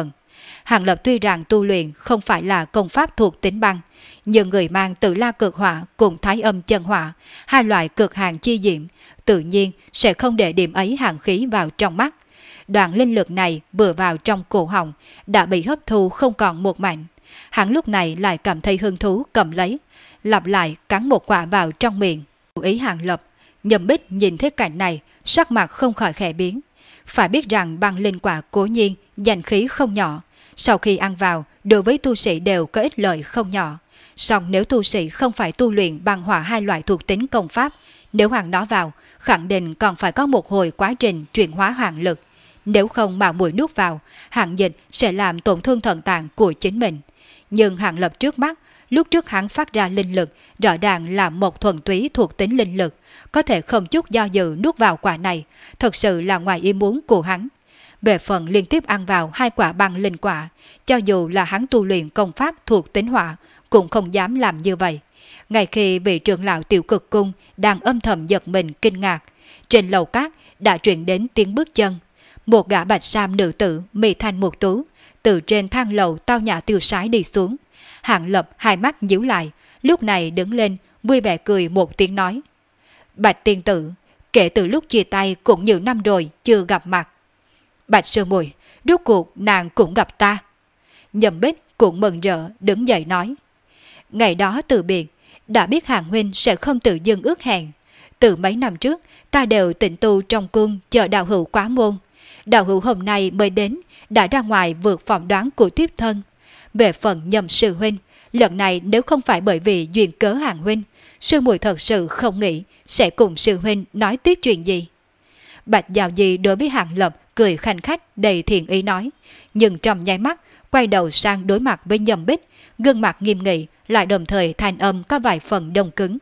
Hàng Lập tuy rằng tu luyện không phải là công pháp thuộc tính băng, nhưng người mang Tử La cực hỏa cùng Thái Âm chân hỏa, hai loại cực hàng chi diệm, tự nhiên sẽ không để điểm ấy hàng khí vào trong mắt. Đoạn linh lực này vừa vào trong cổ họng đã bị hấp thu không còn một mảnh. Hắn lúc này lại cảm thấy hứng thú cầm lấy, lặp lại cắn một quả vào trong miệng. Ý Hàng Lập, Nhậm Bích nhìn thấy cảnh này, sắc mặt không khỏi khẽ biến. Phải biết rằng băng linh quả cố nhiên danh khí không nhỏ, sau khi ăn vào đối với tu sĩ đều có ích lợi không nhỏ. Song nếu tu sĩ không phải tu luyện băng hỏa hai loại thuộc tính công pháp, nếu hoàng nó vào, khẳng định còn phải có một hồi quá trình chuyển hóa hoàng lực. Nếu không mà mũi nuốt vào, hạng dịch sẽ làm tổn thương thận tạng của chính mình. Nhưng Hàng Lập trước mắt, lúc trước hắn phát ra linh lực, rõ ràng là một thuần túy thuộc tính linh lực, có thể không chút do dự nuốt vào quả này, thật sự là ngoài ý muốn của hắn. Về phần liên tiếp ăn vào hai quả băng linh quả, cho dù là hắn tu luyện công pháp thuộc tính hỏa, cũng không dám làm như vậy. Ngay khi vị trưởng lão Tiểu Cực Cung đang âm thầm giật mình kinh ngạc, trên lầu cát đã truyền đến tiếng bước chân. Một gã bạch sam nữ tử mì thanh một tú từ trên thang lầu tao nhã tiêu sái đi xuống. Hàng Lập hai mắt nhíu lại, lúc này đứng lên vui vẻ cười một tiếng nói: Bạch tiên tử, kể từ lúc chia tay cũng nhiều năm rồi chưa gặp mặt. Bạch sư muội, rốt cuộc nàng cũng gặp ta. Nhậm Bích cũng mừng rỡ đứng dậy nói: Ngày đó từ biệt, đã biết Hàng huynh sẽ không tự dưng ước hẹn. Từ mấy năm trước ta đều tịnh tu trong cung chờ đạo hữu quá môn. Đạo hữu hôm nay mới đến, đã ra ngoài vượt phỏng đoán của tiếp thân. Về phần Nhậm sư huynh, lần này nếu không phải bởi vì duyên cớ Hàng huynh, sư muội thật sự không nghĩ sẽ cùng sư huynh nói tiếp chuyện gì. Bạch Giao Di đối với Hàng Lập cười khanh khách đầy thiện ý nói, nhưng trong nháy mắt quay đầu sang đối mặt với Nhậm Bích, gương mặt nghiêm nghị, lại đồng thời thanh âm có vài phần đông cứng.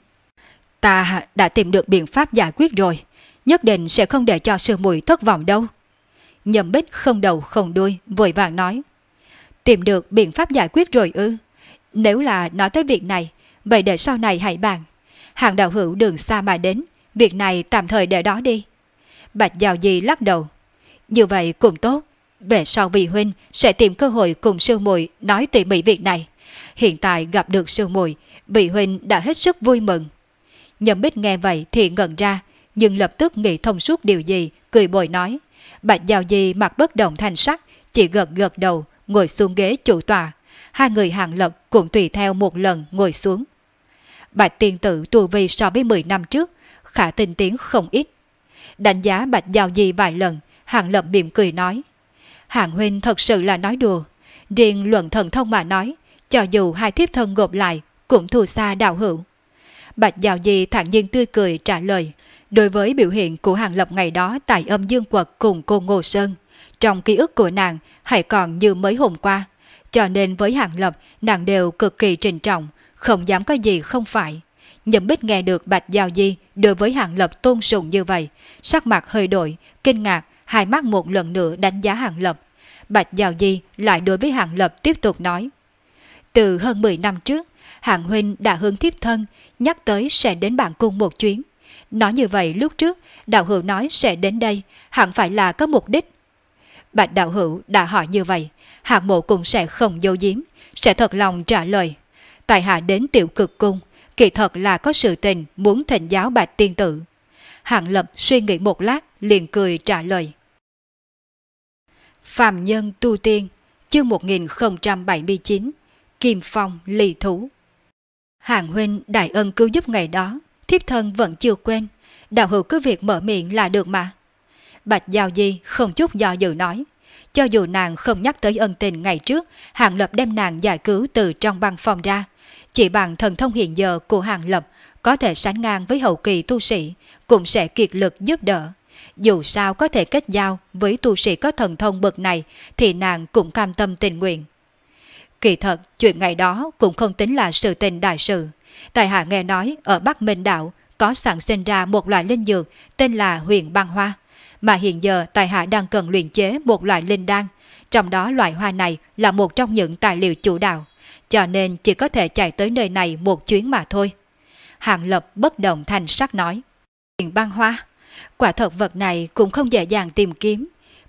Ta đã tìm được biện pháp giải quyết rồi, nhất định sẽ không để cho sư muội thất vọng đâu. Nhậm Bích không đầu không đuôi vội vàng nói: Tìm được biện pháp giải quyết rồi ư? Nếu là nói tới việc này, vậy để sau này hãy bàn. Hàng đạo hữu đường xa mà đến, việc này tạm thời để đó đi. Bạch Giao Di lắc đầu: Như vậy cũng tốt, về sau vị huynh sẽ tìm cơ hội cùng sư muội nói tỉ mỉ việc này. Hiện tại gặp được sư muội, vị huynh đã hết sức vui mừng. Nhậm Bích nghe vậy thì ngẩn ra, nhưng lập tức nghĩ thông suốt điều gì, cười bồi nói. Bạch Giao Di mặt bất động thanh sắc, chỉ gật gật đầu, ngồi xuống ghế chủ tọa. Hai người Hàng Lập cũng tùy theo một lần ngồi xuống. Bạch tiên tử tu vi so với 10 năm trước khả tinh tiến không ít. Đánh giá Bạch Giao Di vài lần, Hàng Lập mỉm cười nói: Hàng huynh thật sự là nói đùa. Riêng luận thần thông mà nói, cho dù hai thiếp thân gộp lại cũng thua xa đạo hữu. Bạch Giao Di thản nhiên tươi cười trả lời. Đối với biểu hiện của Hàng Lập ngày đó tại Âm Dương Quật cùng cô Ngô Sơn, trong ký ức của nàng hãy còn như mới hôm qua, cho nên với Hàng Lập nàng đều cực kỳ trịnh trọng, không dám có gì không phải. Nhậm Bích nghe được Bạch Giao Di đối với Hàng Lập tôn sùng như vậy, sắc mặt hơi đổi, kinh ngạc, hai mắt một lần nữa đánh giá Hàng Lập. Bạch Giao Di lại đối với Hàng Lập tiếp tục nói: Từ hơn 10 năm trước, Hàng huynh đã hướng thiếp thân nhắc tới sẽ đến bản cung một chuyến. Nói như vậy lúc trước đạo hữu nói sẽ đến đây, hẳn phải là có mục đích. Bạch đạo hữu đã hỏi như vậy, Hạng mộ cũng sẽ không giấu giếm, sẽ thật lòng trả lời. Tại hạ đến Tiểu Cực Cung, kỳ thật là có sự tình muốn thỉnh giáo Bạch tiên tử. Hàng Lập suy nghĩ một lát, liền cười trả lời. Phàm nhân tu tiên, chương 1079, Kim Phong ly thú. Hàng huynh đại ân cứu giúp ngày đó, thiếp thân vẫn chưa quên, đạo hữu cứ việc mở miệng là được mà. Bạch Giao Di không chút do dự nói. Cho dù nàng không nhắc tới ân tình ngày trước Hàng Lập đem nàng giải cứu từ trong băng phòng ra, chỉ bằng thần thông hiện giờ của Hàng Lập có thể sánh ngang với hậu kỳ tu sĩ, cũng sẽ kiệt lực giúp đỡ. Dù sao có thể kết giao với tu sĩ có thần thông bậc này thì nàng cũng cam tâm tình nguyện. Kỳ thật chuyện ngày đó cũng không tính là sự tình đại sự. Tại hạ nghe nói ở Bắc Minh Đạo có sản sinh ra một loại linh dược tên là huyền băng hoa, mà hiện giờ tại hạ đang cần luyện chế một loại linh đan, trong đó loại hoa này là một trong những tài liệu chủ đạo, cho nên chỉ có thể chạy tới nơi này một chuyến mà thôi. Hàng Lập bất động thanh sắc nói. Huyền băng hoa, quả thật vật này cũng không dễ dàng tìm kiếm,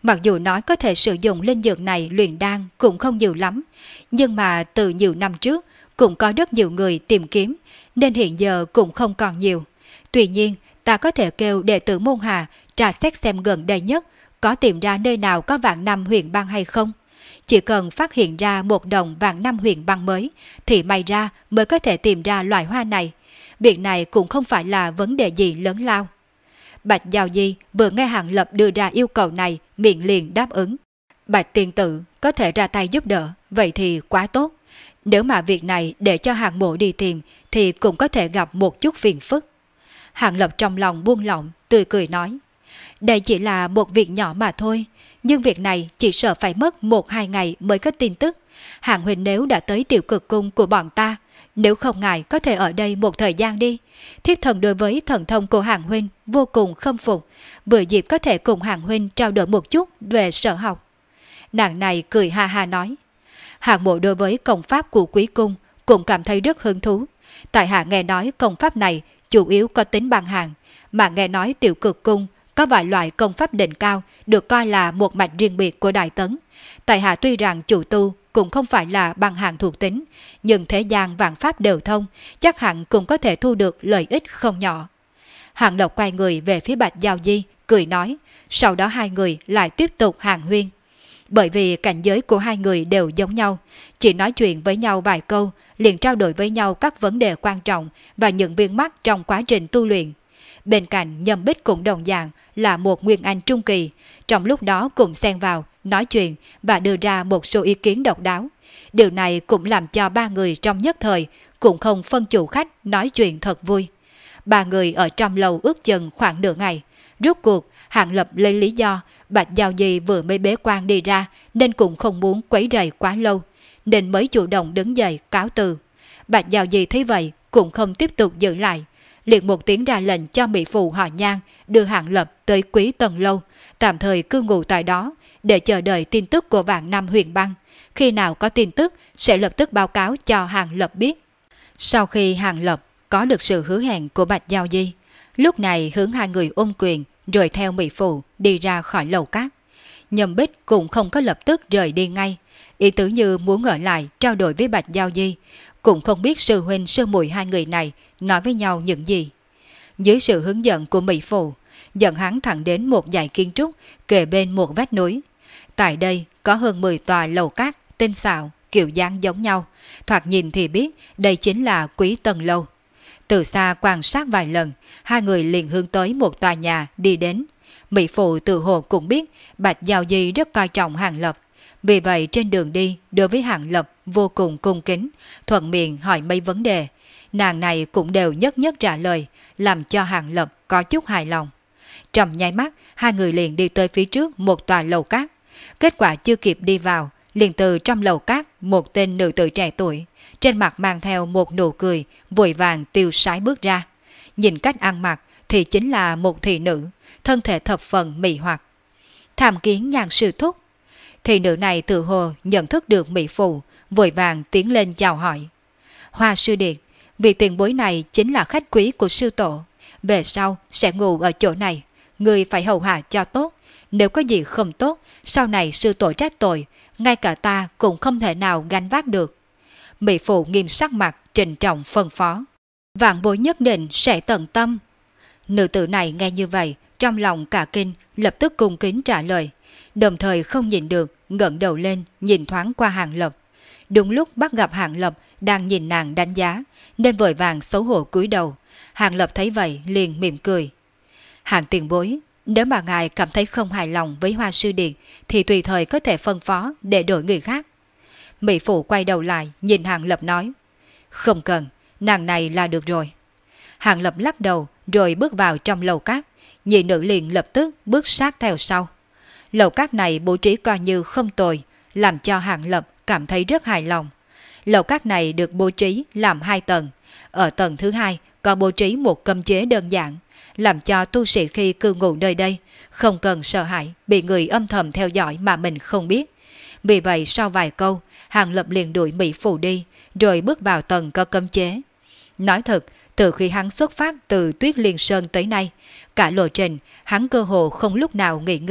Mặc dù nói có thể sử dụng linh dược này luyện đan cũng không nhiều lắm, nhưng mà từ nhiều năm trước cũng có rất nhiều người tìm kiếm, nên hiện giờ cũng không còn nhiều. Tuy nhiên, ta có thể kêu đệ tử môn hạ tra xét xem gần đây nhất có tìm ra nơi nào có vạn năm huyền băng hay không. Chỉ cần phát hiện ra một đồng vạn năm huyền băng mới, thì may ra mới có thể tìm ra loài hoa này. Việc này cũng không phải là vấn đề gì lớn lao. Bạch Giao Di vừa nghe Hàng Lập đưa ra yêu cầu này, miệng liền đáp ứng. Bạch tiên tử có thể ra tay giúp đỡ, vậy thì quá tốt. Nếu mà việc này để cho Hàng Mộ đi tìm, thì cũng có thể gặp một chút phiền phức. Hàng Lập trong lòng buông lỏng, tươi cười nói. Đây chỉ là một việc nhỏ mà thôi, nhưng việc này chỉ sợ phải mất 1-2 ngày mới có tin tức. Hàng huynh nếu đã tới tiểu cực cung của bọn ta, nếu không ngại có thể ở đây một thời gian đi. Thiếp thần đối với thần thông của Hàng huynh vô cùng khâm phục, vừa dịp có thể cùng Hàng huynh trao đổi một chút về sở học. Nàng này cười ha ha nói. Hàng Mộ đối với công pháp của quý cung cũng cảm thấy rất hứng thú. Tại hạ nghe nói công pháp này chủ yếu có tính bằng hàng, mà nghe nói tiểu cực cung có vài loại công pháp đỉnh cao được coi là một mạch riêng biệt của Đại Tấn. Tại hạ tuy rằng chủ tu cũng không phải là bằng hàng thuộc tính, nhưng thế gian vạn pháp đều thông, chắc hẳn cũng có thể thu được lợi ích không nhỏ. Hàng Lộc quay người về phía Bạch Giao Di, cười nói, sau đó hai người lại tiếp tục hàn huyên. Bởi vì cảnh giới của hai người đều giống nhau, chỉ nói chuyện với nhau vài câu, liền trao đổi với nhau các vấn đề quan trọng và những viên mắc trong quá trình tu luyện. Bên cạnh Nhâm Bích cũng đồng dạng là một nguyên anh trung kỳ, trong lúc đó cũng xen vào, nói chuyện và đưa ra một số ý kiến độc đáo. Điều này cũng làm cho ba người trong nhất thời cũng không phân chủ khách nói chuyện thật vui. Ba người ở trong lầu ước chừng khoảng nửa ngày. Rốt cuộc, Hàng Lập lấy lý do Bạch Giao Di vừa mới bế quan đi ra nên cũng không muốn quấy rầy quá lâu, nên mới chủ động đứng dậy cáo từ. Bạch Giao Di thấy vậy cũng không tiếp tục giữ lại, liền một tiếng ra lệnh cho mỹ phụ họ Nhan đưa Hàng Lập tới Quý Tần Lâu, tạm thời cư ngụ tại đó để chờ đợi tin tức của vạn năm huyền băng. Khi nào có tin tức sẽ lập tức báo cáo cho Hàng Lập biết. Sau khi Hàng Lập có được sự hứa hẹn của Bạch Giao Di, lúc này hướng hai người ôm quyền rồi theo mỹ phụ đi ra khỏi lầu cát. Nhâm Bích cũng không có lập tức rời đi ngay, ý tứ như muốn ở lại trao đổi với Bạch Giao Di, cũng không biết sư huynh sư muội hai người này nói với nhau những gì. Dưới sự hướng dẫn của mỹ phụ, dẫn hắn thẳng đến một dãy kiến trúc kề bên một vách núi. Tại đây có hơn 10 tòa lầu cát tinh xảo, kiểu dáng giống nhau, thoạt nhìn thì biết đây chính là Quý Tần Lâu. Từ xa quan sát vài lần, hai người liền hướng tới một tòa nhà đi đến. Mỹ phụ tự hồ cũng biết Bạch Giao Di rất coi trọng Hàng Lập, vì vậy trên đường đi đối với Hàng Lập vô cùng cung kính, thuận miệng hỏi mấy vấn đề. Nàng này cũng đều nhất nhất trả lời, làm cho Hàng Lập có chút hài lòng. Trong nháy mắt, hai người liền đi tới phía trước một tòa lầu cát. Kết quả chưa kịp đi vào, liền từ trong lầu cát một tên nữ tử trẻ tuổi, trên mặt mang theo một nụ cười, vội vàng tiêu sái bước ra. Nhìn cách ăn mặc thì chính là một thị nữ, thân thể thập phần mị hoặc. Tham kiến Nhan sư thúc. Thị nữ này tự hồ nhận thức được mỹ phụ, vội vàng tiến lên chào hỏi. Hoa sư điệt, vị tiền bối này chính là khách quý của sư tổ, về sau sẽ ngủ ở chỗ này, người phải hầu hạ cho tốt, nếu có gì không tốt, sau này sư tổ trách tội, ngay cả ta cũng không thể nào gánh vác được. Mỹ phụ nghiêm sắc mặt, trịnh trọng phân phó. Vạn bối nhất định sẽ tận tâm. Nữ tử này nghe như vậy, trong lòng cả kinh, lập tức cung kính trả lời, đồng thời không nhìn được, ngẩng đầu lên, nhìn thoáng qua Hàng Lập. Đúng lúc bắt gặp Hàng Lập đang nhìn nàng đánh giá, nên vội vàng xấu hổ cúi đầu. Hàng Lập thấy vậy liền mỉm cười. Hàng tiền bối, nếu mà ngài cảm thấy không hài lòng với Hoa sư điệt thì tùy thời có thể phân phó để đổi người khác. Mỹ phụ quay đầu lại nhìn Hàng Lập nói, không cần, nàng này là được rồi. Hàng Lập lắc đầu rồi bước vào trong lầu cát, nhị nữ liền lập tức bước sát theo sau. Lầu cát này bố trí coi như không tồi, làm cho Hàng Lập cảm thấy rất hài lòng. Lầu cát này được bố trí làm 2 tầng, ở tầng thứ 2 có bố trí một cấm chế đơn giản, làm cho tu sĩ khi cư ngụ nơi đây không cần sợ hãi bị người âm thầm theo dõi mà mình không biết. Vì vậy sau vài câu, Hàng Lập liền đuổi mỹ phụ đi, rồi bước vào tầng có cấm chế. Nói thật, từ khi hắn xuất phát từ Tuyết Liên Sơn tới nay, cả lộ trình hắn cơ hồ không lúc nào nghỉ ngơi.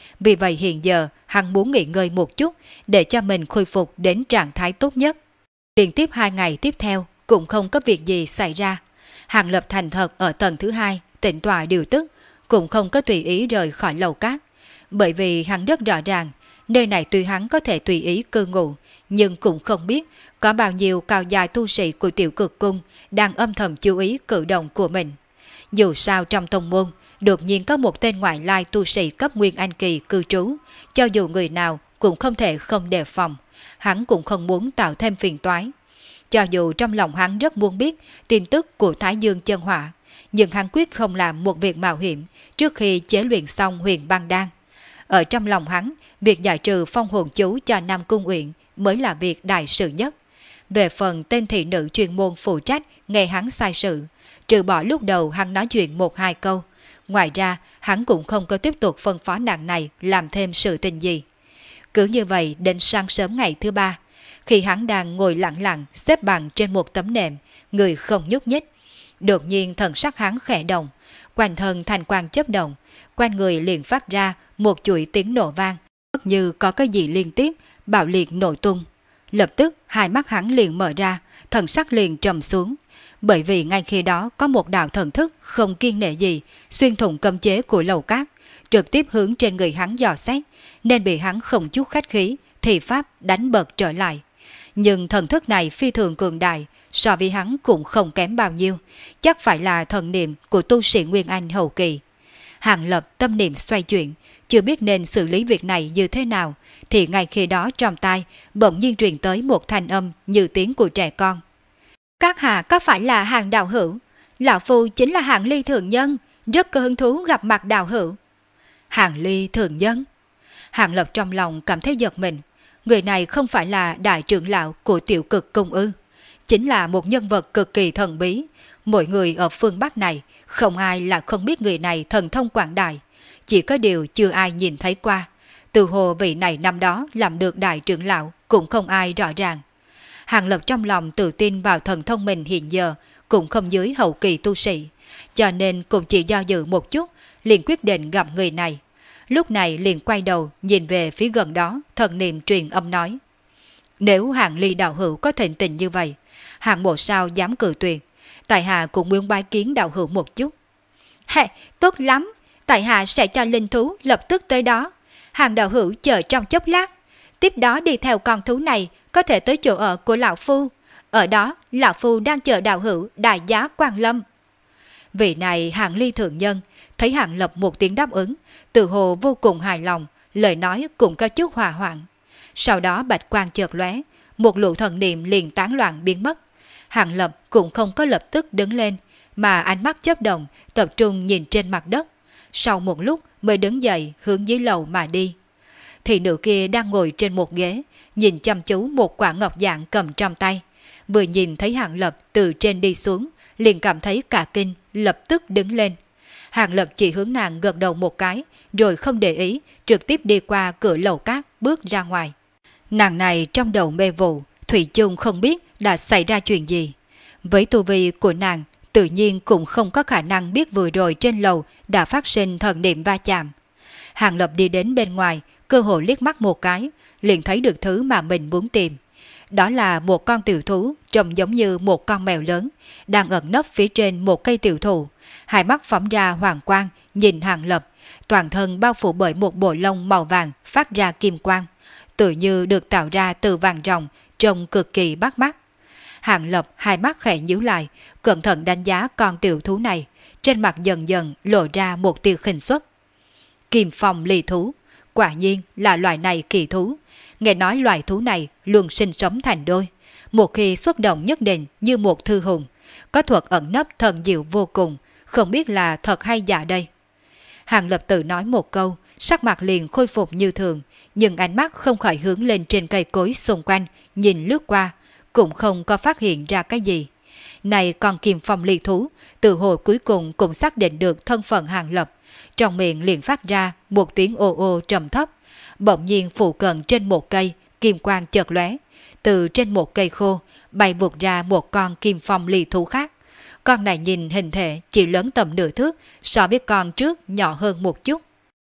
Vì vậy hiện giờ hắn muốn nghỉ ngơi một chút để cho mình khôi phục đến trạng thái tốt nhất. Liên tiếp 2 ngày tiếp theo cũng không có việc gì xảy ra. Hàng Lập thành thật ở tầng thứ 2 tĩnh tọa điều tức, cũng không có tùy ý rời khỏi lầu cát. Bởi vì hắn rất rõ ràng, nơi này tuy hắn có thể tùy ý cư ngụ, nhưng cũng không biết có bao nhiêu cao dài tu sĩ của Tiểu Cực Cung đang âm thầm chú ý cử động của mình. Dù sao trong tông môn, đột nhiên có một tên ngoại lai tu sĩ cấp Nguyên Anh Kỳ cư trú, cho dù người nào cũng không thể không đề phòng, hắn cũng không muốn tạo thêm phiền toái. Cho dù trong lòng hắn rất muốn biết tin tức của Thái Dương Chân Hỏa, nhưng hắn quyết không làm một việc mạo hiểm trước khi chế luyện xong Huyền Băng Đan. Ở trong lòng hắn, việc giải trừ phong hồn chú cho Nam Cung Uyển mới là việc đại sự nhất. Về phần tên thị nữ chuyên môn phụ trách nghe hắn sai sự, trừ bỏ lúc đầu hắn nói chuyện 1-2 câu, ngoài ra hắn cũng không có tiếp tục phân phó nàng này làm thêm sự tình gì. Cứ như vậy đến sáng sớm ngày thứ 3, khi hắn đang ngồi lặng lặng xếp bằng trên một tấm nệm, người không nhúc nhích, đột nhiên thần sắc hắn khẽ động, quanh thân thành quang chớp động, quanh người liền phát ra một chuỗi tiếng nổ vang, như có cái gì liên tiếp bạo liệt nổ tung. Lập tức hai mắt hắn liền mở ra, thần sắc liền trầm xuống, bởi vì ngay khi đó có một đạo thần thức không kiêng nể gì xuyên thủng cấm chế của lầu cát, trực tiếp hướng trên người hắn dò xét, nên bị hắn không chút khách khí thì pháp đánh bật trở lại. Nhưng thần thức này phi thường cường đại, so với hắn cũng không kém bao nhiêu, chắc phải là thần niệm của tu sĩ Nguyên Anh hậu kỳ. Hàng Lập tâm niệm xoay chuyển, chưa biết nên xử lý việc này như thế nào, thì ngay khi đó trong tai bỗng nhiên truyền tới một thanh âm như tiếng của trẻ con. Các hạ có phải là Hàng đạo hữu? Lão phu chính là Hàng Ly thượng nhân, rất có hứng thú gặp mặt đạo hữu. Hàng Ly thượng nhân? Hàng Lập trong lòng cảm thấy giật mình. Người này không phải là đại trưởng lão của Tiểu Cực Cung ư? Chính là một nhân vật cực kỳ thần bí. Mọi người ở phương Bắc này không ai là không biết người này thần thông quảng đại, chỉ có điều chưa ai nhìn thấy qua. Từ hồ vị này năm đó làm được đại trưởng lão cũng không ai rõ ràng. Hàng Lập trong lòng tự tin vào thần thông mình hiện giờ cũng không dưới hậu kỳ tu sĩ, cho nên cũng chỉ do dự một chút liền quyết định gặp người này. Lúc này liền quay đầu nhìn về phía gần đó, thần niệm truyền âm nói: nếu Hàng Ly đạo hữu có thịnh tình như vậy, Hàng Mộ sao dám cự tuyệt, tại hạ cũng muốn bái kiến đạo hữu một chút. Hệ, tốt lắm, tại hạ sẽ cho linh thú lập tức tới đó. Hàng đạo hữu chờ trong chốc lát, tiếp đó đi theo con thú này có thể tới chỗ ở của lão phu. Ở đó, lão phu đang chờ đạo hữu đại giá Quang Lâm. Vị này Hàng Ly thượng nhân thấy Hàng Lập một tiếng đáp ứng, tự hồ vô cùng hài lòng, lời nói cũng có chút hòa hoãn. Sau đó bạch quang chợt lóe, một lũ thần niệm liền tán loạn biến mất. Hàng Lập cũng không có lập tức đứng lên, mà ánh mắt chớp động, tập trung nhìn trên mặt đất. Sau một lúc mới đứng dậy hướng dưới lầu mà đi. Thị nữ kia đang ngồi trên một ghế, nhìn chăm chú một quả ngọc dạng cầm trong tay. Vừa nhìn thấy Hàng Lập từ trên đi xuống, liền cảm thấy cả kinh, lập tức đứng lên. Hàng Lập chỉ hướng nàng gật đầu một cái, rồi không để ý, trực tiếp đi qua cửa lầu cát bước ra ngoài. Nàng này trong đầu mê vụ, thủy chung không biết đã xảy ra chuyện gì. Với tu vi của nàng, tự nhiên cũng không có khả năng biết vừa rồi trên lầu đã phát sinh thần niệm va chạm. Hàng Lập đi đến bên ngoài, cơ hội liếc mắt một cái, liền thấy được thứ mà mình muốn tìm. Đó là một con tiểu thú trông giống như một con mèo lớn, đang ẩn nấp phía trên một cây tiểu thụ, hai mắt phóng ra hoàng quang nhìn Hàng Lập, toàn thân bao phủ bởi một bộ lông màu vàng phát ra kim quang, tự như được tạo ra từ vàng ròng, trông cực kỳ bắt mắt. Hàng Lập hai mắt khẽ nhíu lại, cẩn thận đánh giá con tiểu thú này, trên mặt dần dần lộ ra một tia khinh suất. Kim phong ly thú, quả nhiên là loài này kỳ thú. Nghe nói loài thú này luôn sinh sống thành đôi, một khi xuất động nhất định như một thư hùng, có thuật ẩn nấp thần diệu vô cùng, không biết là thật hay giả đây. Hàng Lập tự nói một câu, sắc mặt liền khôi phục như thường, nhưng ánh mắt không khỏi hướng lên trên cây cối xung quanh, nhìn lướt qua, cũng không có phát hiện ra cái gì. Này con kim phong ly thú, từ hồi cuối cùng cũng xác định được thân phận Hàng Lập, trong miệng liền phát ra một tiếng ô ô trầm thấp. Bỗng nhiên phụ cận trên một cây, kim quang chợt lóe, từ trên một cây khô bay vụt ra một con kim phong ly thú khác. Con này nhìn hình thể chỉ lớn tầm nửa thước, so với con trước nhỏ hơn một chút.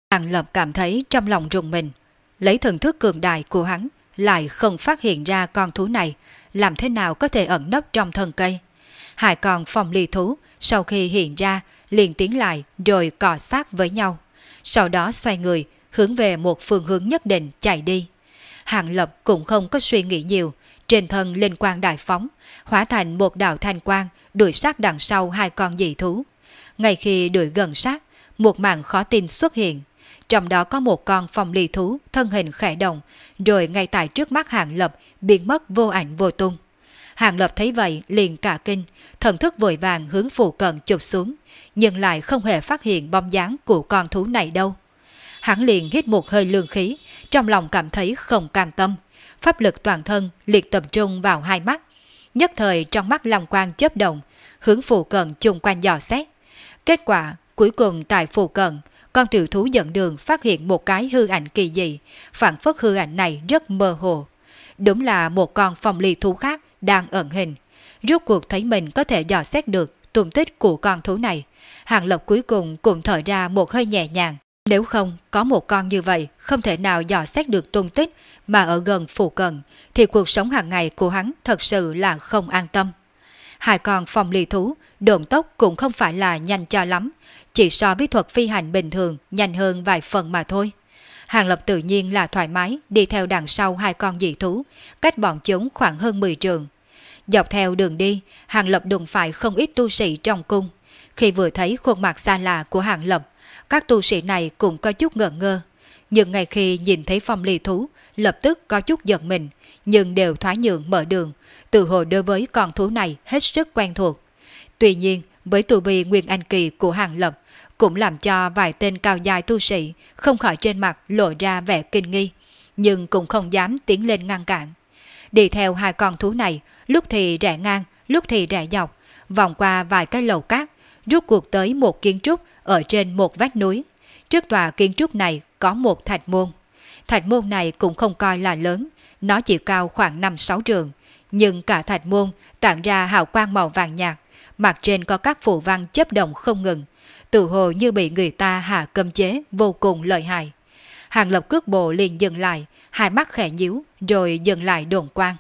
Hàng Lập cảm thấy trong lòng rùng mình, lấy thần thức cường đại của hắn lại không phát hiện ra con thú này, làm thế nào có thể ẩn nấp trong thân cây. Hai con phong ly thú sau khi hiện ra liền tiến lại rồi cọ sát với nhau, sau đó xoay người hướng về một phương hướng nhất định chạy đi. Hàng Lập cũng không có suy nghĩ nhiều, trên thân linh quang đại phóng, hóa thành một đạo thanh quang đuổi sát đằng sau hai con dị thú. Ngay khi đuổi gần sát, một màn khó tin xuất hiện. Trong đó có một con phong ly thú thân hình khẽ động, rồi ngay tại trước mắt Hàng Lập biến mất vô ảnh vô tung. Hàng Lập thấy vậy liền cả kinh, thần thức vội vàng hướng phụ cận chụp xuống, nhưng lại không hề phát hiện bóng dáng của con thú này đâu. Hắn liền hít một hơi lương khí, trong lòng cảm thấy không cam tâm, pháp lực toàn thân liệt tập trung vào hai mắt. Nhất thời trong mắt long quang chớp động, hướng phụ cận chung quanh dò xét. Kết quả cuối cùng tại phụ cận, con tiểu thú dẫn đường phát hiện một cái hư ảnh kỳ dị, phản phất hư ảnh này rất mơ hồ. Đúng là một con phong ly thú khác đang ẩn hình. Rốt cuộc thấy mình có thể dò xét được tung tích của con thú này, Hàng Lập cuối cùng cũng thở ra một hơi nhẹ nhàng. Nếu không có một con như vậy không thể nào dò xét được tung tích mà ở gần phụ cận, thì cuộc sống hàng ngày của hắn thật sự là không an tâm. Hai con phong ly thú độn tốc cũng không phải là nhanh cho lắm, chỉ so với thuật phi hành bình thường nhanh hơn vài phần mà thôi. Hàng Lập tự nhiên là thoải mái đi theo đằng sau hai con dị thú, cách bọn chúng khoảng hơn 10 trượng. Dọc theo đường đi, Hàng Lập đụng phải không ít tu sĩ trong cung. Khi vừa thấy khuôn mặt xa lạ của Hàng Lập, các tu sĩ này cũng có chút ngỡ ngơ. Nhưng ngay khi nhìn thấy phong ly thú, lập tức có chút giận mình, nhưng đều thoái nhượng mở đường, tự hồ đối với con thú này hết sức quen thuộc. Tuy nhiên, với tu vi Nguyên Anh Kỳ của Hàng Lập, cũng làm cho vài tên cao dài tu sĩ không khỏi trên mặt lộ ra vẻ kinh nghi, nhưng cũng không dám tiến lên ngăn cản. Đi theo hai con thú này, lúc thì rẽ ngang, lúc thì rẽ dọc, vòng qua vài cái lầu cát, rút cuộc tới một kiến trúc ở trên một vách núi. Trước tòa kiến trúc này có một thạch môn. Thạch môn này cũng không coi là lớn, nó chỉ cao khoảng 5-6 trượng, nhưng cả thạch môn tản ra hào quang màu vàng nhạt, mặt trên có các phù văn chớp động không ngừng, tự hồ như bị người ta hạ cấm chế vô cùng lợi hại. Hàng Lập cước bộ liền dừng lại, hai mắt khẽ nhíu, rồi dừng lại đồn quang.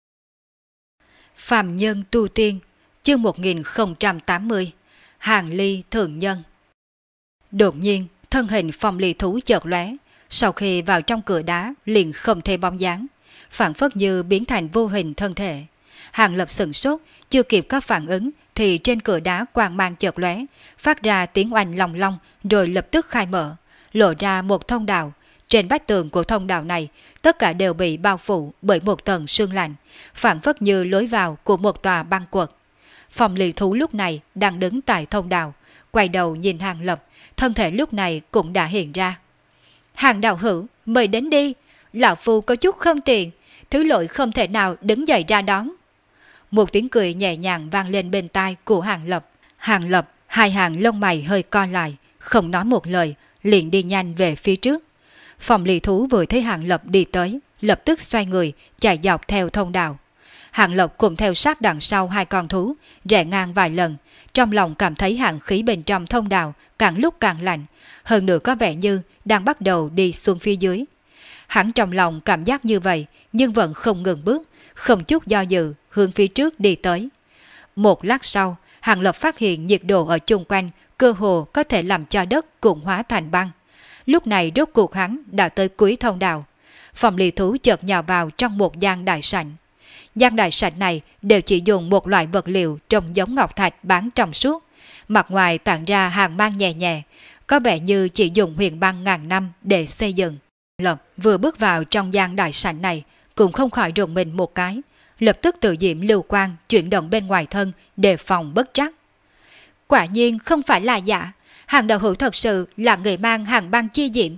Phàm nhân tu tiên, chương 1080, Hàng Ly thượng nhân. Đột nhiên, thân hình phong ly thú chợt lóe, sau khi vào trong cửa đá liền không thấy bóng dáng, phản phất như biến thành vô hình thân thể. Hàng Lập sửng sốt, chưa kịp có phản ứng thì trên cửa đá quang mang chợt lóe, phát ra tiếng oanh long long, rồi lập tức khai mở, lộ ra một thông đạo. Trên vách tường của thông đạo này, tất cả đều bị bao phủ bởi một tầng sương lạnh, phản phất như lối vào của một tòa băng quật. Phong ly thú lúc này đang đứng tại thông đạo, quay đầu nhìn Hàng Lập, thân thể lúc này cũng đã hiện ra. Hàng đạo hữu, mời đến đi, lão phu có chút không tiện, thứ lỗi không thể nào đứng dậy ra đón. Một tiếng cười nhẹ nhàng vang lên bên tai của Hàng Lập. Hàng Lập, hai hàng lông mày hơi co lại, không nói một lời, liền đi nhanh về phía trước. Phong ly thú vừa thấy Hàng Lập đi tới, lập tức xoay người, chạy dọc theo thông đạo. Hàng Lập cùng theo sát đằng sau hai con thú, rẽ ngang vài lần, trong lòng cảm thấy hàng khí bên trong thông đạo càng lúc càng lạnh, hơn nữa có vẻ như đang bắt đầu đi xuống phía dưới. Hắn trong lòng cảm giác như vậy, nhưng vẫn không ngừng bước, không chút do dự, hướng phía trước đi tới. Một lát sau, Hàng Lập phát hiện nhiệt độ ở chung quanh cơ hồ có thể làm cho đất cũng hóa thành băng. Lúc này rốt cuộc hắn đã tới cuối thông đạo. Phong ly thú chợt nhào vào trong một gian đại sảnh. Gian đại sảnh này đều chỉ dùng một loại vật liệu trông giống ngọc thạch bán trong suốt, mặt ngoài tản ra hàng mang nhẹ nhẹ, có vẻ như chỉ dùng huyền băng ngàn năm để xây dựng. Lập vừa bước vào trong gian đại sảnh này cũng không khỏi rùng mình một cái, lập tức tự diễm lưu quang chuyển động bên ngoài thân đề phòng bất trắc. Quả nhiên không phải là giả, Hàng đạo hữu thật sự là người mang hàng băng chi diễm.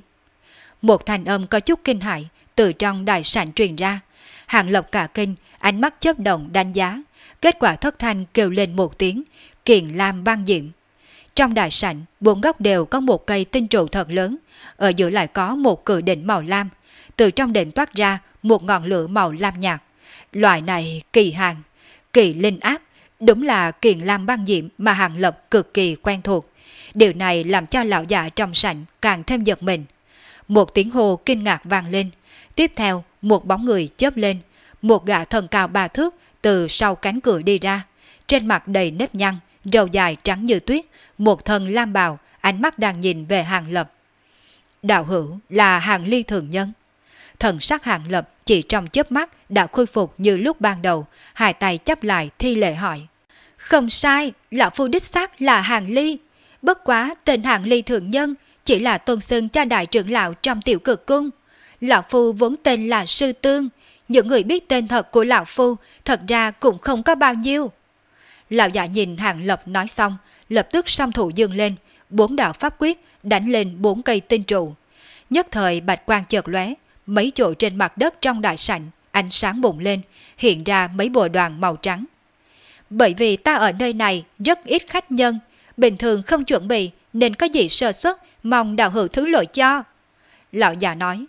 Một thanh âm có chút kinh hãi từ trong đại sảnh truyền ra. Hàng Lập cả kinh, ánh mắt chớp động đánh giá, kết quả thất thanh kêu lên một tiếng, kiền lam băng diễm. Trong đại sảnh, bốn góc đều có một cây tinh trụ thật lớn, ở giữa lại có một cự đỉnh màu lam, từ trong đỉnh toát ra một ngọn lửa màu lam nhạt. Loại này kỳ hàng, kỳ linh áp, đúng là kiền lam băng diễm mà Hàng Lập cực kỳ quen thuộc. Điều này làm cho lão già trong sảnh càng thêm giật mình. Một tiếng hô kinh ngạc vang lên. Tiếp theo, một bóng người chớp lên. Một gã thân cao 3 thước từ sau cánh cửa đi ra. Trên mặt đầy nếp nhăn, râu dài trắng như tuyết, một thân lam bào, ánh mắt đang nhìn về Hàng Lập. Đạo hữu là Hàng Ly thường nhân. Thần sắc Hàng Lập chỉ trong chớp mắt đã khôi phục như lúc ban đầu, hai tay chắp lại thi lễ hỏi. Không sai, lão phu đích xác là Hàng Ly. Bất quá tên Hàng Ly thường nhân chỉ là tôn xưng cho đại trưởng lão trong Tiểu Cực Cung. Lão phu vốn tên là Sư Tương, những người biết tên thật của lão phu thật ra cũng không có bao nhiêu. Lão già nhìn Hàng Lập nói xong, lập tức song thủ dương lên, 4 đạo pháp quyết đánh lên 4 cây tinh trụ. Nhất thời bạch quang chợt lóe, mấy chỗ trên mặt đất trong đại sảnh ánh sáng bùng lên, hiện ra mấy bồ đoàn màu trắng. Bởi vì ta ở nơi này rất ít khách nhân, bình thường không chuẩn bị nên có gì sơ suất, mong đạo hữu thứ lỗi cho. Lão già nói,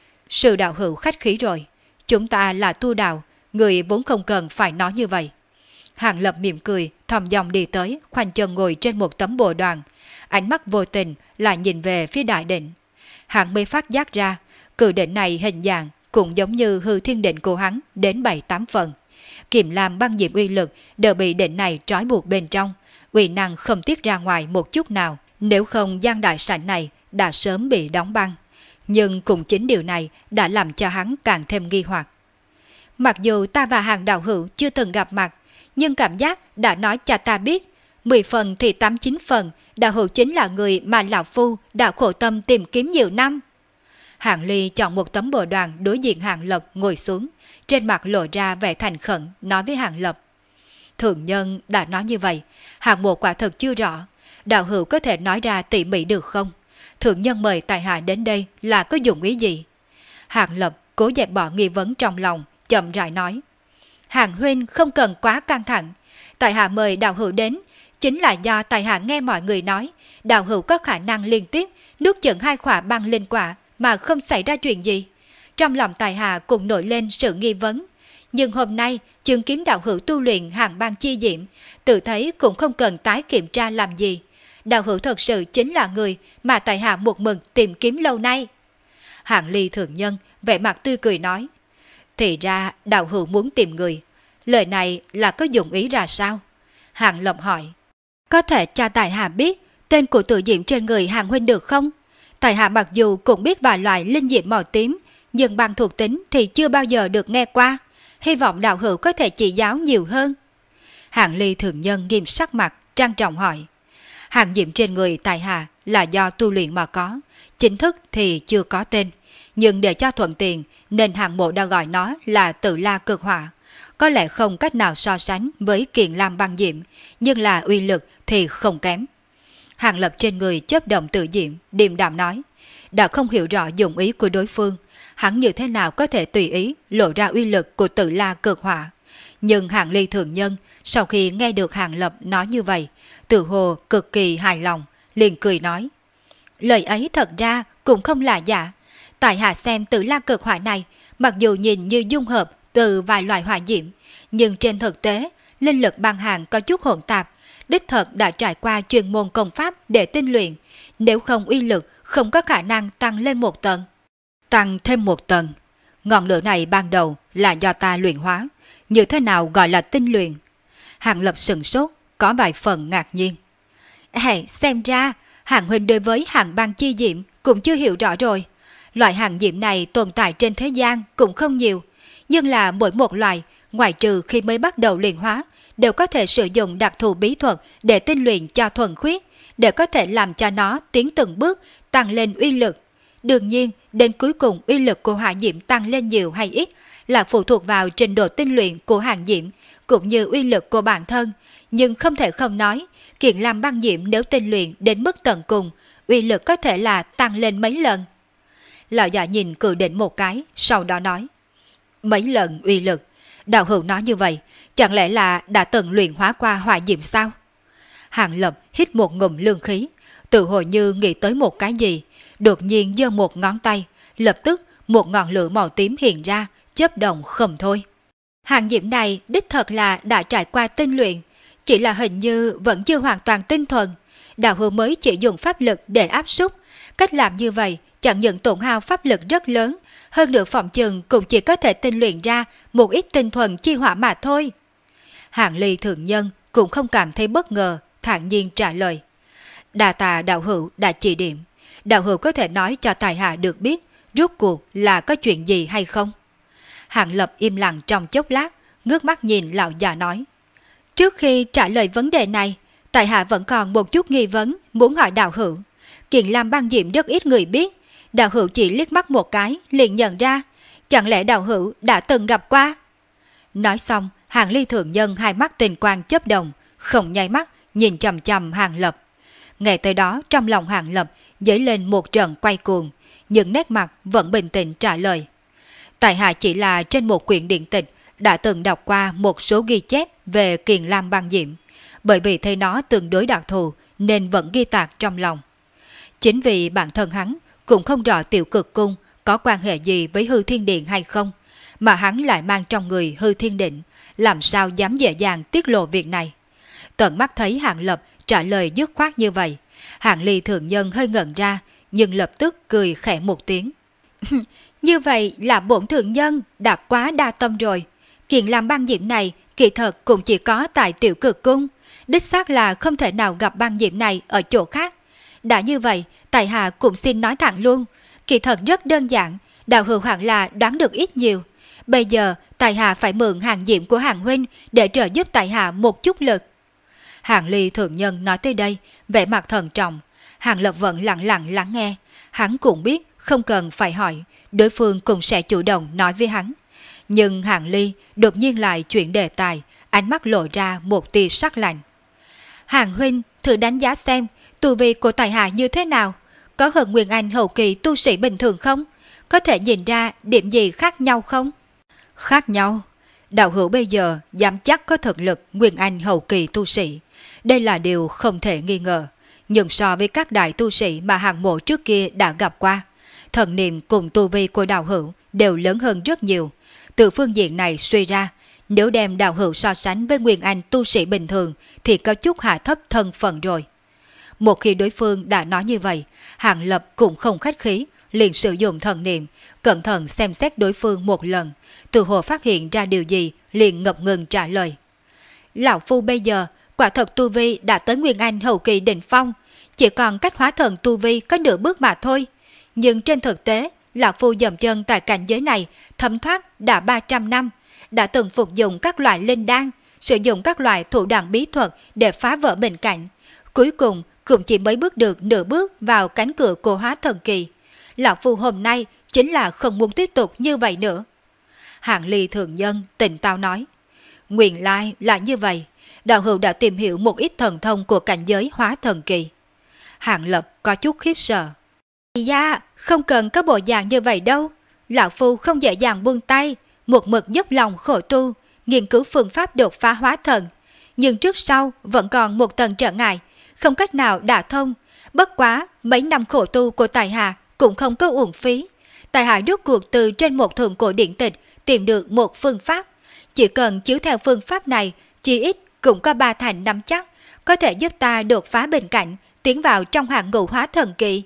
sư đạo hữu khách khí rồi, chúng ta là tu đạo, người vốn không cần phải nói như vậy. Hàng Lập mỉm cười, thầm dòng đi tới, khoanh chân ngồi trên một tấm bồ đoàn, ánh mắt vô tình lại nhìn về phía đại định. Hắn mới phát giác ra, cự định này hình dạng cũng giống như hư thiên định của hắn đến 7-8 phần. Kiềm lam băng diệm uy lực đều bị định này trói buộc bên trong, uy năng không tiết ra ngoài một chút nào, nếu không gian đại sảnh này đã sớm bị đóng băng. Nhưng cùng chính điều này đã làm cho hắn càng thêm nghi hoặc. Mặc dù ta và Hàng đạo hữu chưa từng gặp mặt, nhưng cảm giác đã nói cho ta biết, 10 phần thì 8-9 phần, đạo hữu chính là người mà lão phu đã khổ tâm tìm kiếm nhiều năm. Hàng Ly chọn một tấm bồ đoàn đối diện Hàng Lập ngồi xuống, trên mặt lộ ra vẻ thành khẩn, nói với Hàng Lập. Thượng nhân đã nói như vậy, Hàng Mộ quả thật chưa rõ, đạo hữu có thể nói ra tỉ mỉ được không? Thượng nhân mời tài hạ đến đây là có dụng ý gì? Hàng Lập cố dẹp bỏ nghi vấn trong lòng, chậm rãi nói. Hàng huynh không cần quá căng thẳng, tại hạ mời đạo hữu đến chính là do tại hạ nghe mọi người nói đạo hữu có khả năng liên tiếp nuốt chửng 2 khỏa băng linh quả mà không xảy ra chuyện gì. Trong lòng tại hạ cũng nổi lên sự nghi vấn, nhưng hôm nay chứng kiến đạo hữu tu luyện hàng băng chi diệm, tự thấy cũng không cần tái kiểm tra làm gì. Đạo hữu thật sự chính là người mà tại hạ một mực tìm kiếm lâu nay. Hàng Ly thượng nhân vẻ mặt tươi cười nói. Thì ra đạo hữu muốn tìm người, lời này là có dụng ý ra sao? Hàng Lập hỏi. Có thể cho tại hạ biết tên của tự diệm trên người Hàng huynh được không? Tại hạ mặc dù cũng biết vài loại linh diệm màu tím, nhưng bằng thuộc tính thì chưa bao giờ được nghe qua. Hy vọng đạo hữu có thể chỉ giáo nhiều hơn. Hàng Ly thượng nhân nghiêm sắc mặt, trang trọng hỏi. Hàng diệm trên người tại hạ là do tu luyện mà có, chính thức thì chưa có tên, nhưng để cho thuận tiện nên Hàng Mộ đã gọi nó là Tự La Cực Hỏa. Có lẽ không cách nào so sánh với Kiền Lam băng diệm, nhưng là uy lực thì không kém. Hàng Lập trên người chớp động tự diệm, điềm đạm nói. Đã không hiểu rõ dụng ý của đối phương, hắn như thế nào có thể tùy ý lộ ra uy lực của Tự La Cực Hỏa. Nhưng Hàng Ly thượng nhân sau khi nghe được Hàng Lập nói như vậy, tự hồ cực kỳ hài lòng, liền cười nói. Lời ấy thật ra cũng không là giả. Tại hạ xem Tự La Cực Hỏa này, mặc dù nhìn như dung hợp từ vài loại hỏa diệm, nhưng trên thực tế, linh lực băng hàng có chút hỗn tạp, đích thật đã trải qua chuyên môn công pháp để tinh luyện, nếu không uy lực không có khả năng tăng lên một tầng. Tăng thêm một tầng. Ngọn lửa này ban đầu là do ta luyện hóa, như thế nào gọi là tinh luyện? Hàng Lập sừng sốt, có vài phần ngạc nhiên. Xem ra, Hàng huynh đối với hàng băng chi diệm cũng chưa hiểu rõ rồi. Loại hàng diệm này tồn tại trên thế gian cũng không nhiều, nhưng là mỗi một loại, ngoại trừ khi mới bắt đầu luyện hóa, đều có thể sử dụng đặc thù bí thuật để tinh luyện cho thuần khiết, để có thể làm cho nó tiến từng bước, tăng lên uy lực. Đương nhiên, đến cuối cùng uy lực của hỏa diệm tăng lên nhiều hay ít là phụ thuộc vào trình độ tinh luyện của hàng diệm, cũng như uy lực của bản thân. Nhưng không thể không nói, Kiền Lam băng diệm nếu tinh luyện đến mức tận cùng, uy lực có thể là tăng lên mấy lần. Lão già nhìn cự định một cái, sau đó nói. Mấy lần uy lực, đạo hữu nói như vậy, chẳng lẽ là đã từng luyện hóa qua hỏa diệm sao? Hàng Lập hít một ngụm lương khí, tự hồi như nghĩ tới một cái gì, đột nhiên giơ một ngón tay, lập tức một ngọn lửa màu tím hiện ra, chớp động không thôi. Hàng diệm này đích thật là đã trải qua tinh luyện, chỉ là hình như vẫn chưa hoàn toàn tinh thuần. đạo hữu mới chỉ dùng pháp lực để áp xúc. Cách làm như vậy chẳng những tổn hao pháp lực rất lớn, hơn nữa phòng chừng cũng chỉ có thể tinh luyện ra một ít tinh thuần chi hỏa mà thôi. Hạng Ly thượng nhân cũng không cảm thấy bất ngờ, thản nhiên trả lời. Đa tạ đạo hữu đã chỉ điểm, đạo hữu có thể nói cho tài hạ được biết rốt cuộc là có chuyện gì hay không? Hạng Lập im lặng trong chốc lát, ngước mắt nhìn lão già nói. Trước khi trả lời vấn đề này, tại hạ vẫn còn một chút nghi vấn muốn hỏi đạo hữu. Kiện Lam Băng Diệm rất ít người biết, đạo hữu chỉ liếc mắt một cái liền nhận ra, chẳng lẽ đạo hữu đã từng gặp qua? Nói xong, Hạng Ly thượng nhân hai mắt tình quang chớp động, không nháy mắt nhìn chằm chằm Hạng Lập. Ngay tới đó trong lòng Hạng Lập dấy lên một trận quay cuồng, nhưng nét mặt vẫn bình tĩnh trả lời. Tại hạ chỉ là trên một quyển điện tịch đã từng đọc qua một số ghi chép về Kiền Lam Băng Diệm, bởi vì thấy nó tương đối đặc thù nên vẫn ghi tạc trong lòng. Chính vì bản thân hắn cũng không rõ Tiểu Cực Cung có quan hệ gì với Hư Thiên Điện hay không, mà hắn lại mang trong người Hư Thiên Định, làm sao dám dễ dàng tiết lộ việc này. Tận mắt thấy Hạng Lập trả lời dứt khoát như vậy, Hạng Ly thượng nhân hơi ngẩn ra, nhưng lập tức cười khẽ một tiếng. Như vậy là bổn thượng nhân đã quá đa tâm rồi. Kiện Lam Băng Diệm này kỳ thật cũng chỉ có tại Tiểu Cực Cung, đích xác là không thể nào gặp băng diệm này ở chỗ khác. Đã như vậy, tại hạ cũng xin nói thẳng luôn, kỳ thật rất đơn giản, đạo hữu hẳn là đoán được ít nhiều. Bây giờ tại hạ phải mượn hàng diệm của Hạng huynh để trợ giúp tại hạ một chút lực. Hạng Ly thượng nhân nói tới đây, vẻ mặt thận trọng. Hạng Lập vẫn lặng lặng lắng nghe, hắn cũng biết không cần phải hỏi, đối phương cũng sẽ chủ động nói với hắn. Nhưng Hạng Ly đột nhiên lại chuyển đề tài, ánh mắt lộ ra một tia sắc lạnh. Hạng huynh thử đánh giá xem tu vi của tại hạ như thế nào, có hơn Nguyên Anh hậu kỳ tu sĩ bình thường không? Có thể nhìn ra điểm gì khác nhau không? Khác nhau? Đạo hữu bây giờ dám chắc có thực lực Nguyên Anh hậu kỳ tu sĩ, đây là điều không thể nghi ngờ. Nhưng so với các đại tu sĩ mà Hạng mộ trước kia đã gặp qua, thần niệm cùng tu vi của đạo hữu đều lớn hơn rất nhiều. Từ phương diện này suy ra, nếu đem đạo hữu so sánh với Nguyên Anh tu sĩ bình thường thì có chút hạ thấp thân phận rồi. Một khi đối phương đã nói như vậy, Hạng Lập cũng không khách khí, liền sử dụng thần niệm, cẩn thận xem xét đối phương một lần, từ hồ phát hiện ra điều gì liền ngập ngừng trả lời. Lão phu bây giờ quả thật tu vi đã tới Nguyên Anh hậu kỳ đỉnh phong, chỉ còn cách hóa thần tu vi có nửa bước mà thôi. Nhưng trên thực tế, lão phu dậm chân tại cảnh giới này thấm thoát đã 300 năm, đã từng phục dụng các loại linh đan, sử dụng các loại thủ đoạn bí thuật để phá vỡ bình cảnh. Cuối cùng cũng chỉ mới bước được nửa bước vào cánh cửa của hóa thần kỳ. Lão phu hôm nay chính là không muốn tiếp tục như vậy nữa. Hạng Ly thượng nhân tỉnh táo nói. Nguyên lai là như vậy, đạo hữu đã tìm hiểu một ít thần thông của cảnh giới hóa thần kỳ. Hạng Lập có chút khiếp sợ. Dạ, không cần có bộ dạng như vậy đâu. Lão phu không dễ dàng buông tay, một mực dốc lòng khổ tu, nghiên cứu phương pháp đột phá hóa thần. Nhưng trước sau vẫn còn một tầng trở ngại, không cách nào đả thông. Bất quá, mấy năm khổ tu của tài hạ cũng không có uổng phí. Tài hạ rút cuộc từ trên một thượng cổ điện tịch tìm được một phương pháp. Chỉ cần chiếu theo phương pháp này, chỉ ít cũng có 3 thành nắm chắc, có thể giúp ta đột phá bình cảnh, tiến vào trong hạng ngũ hóa thần kỳ.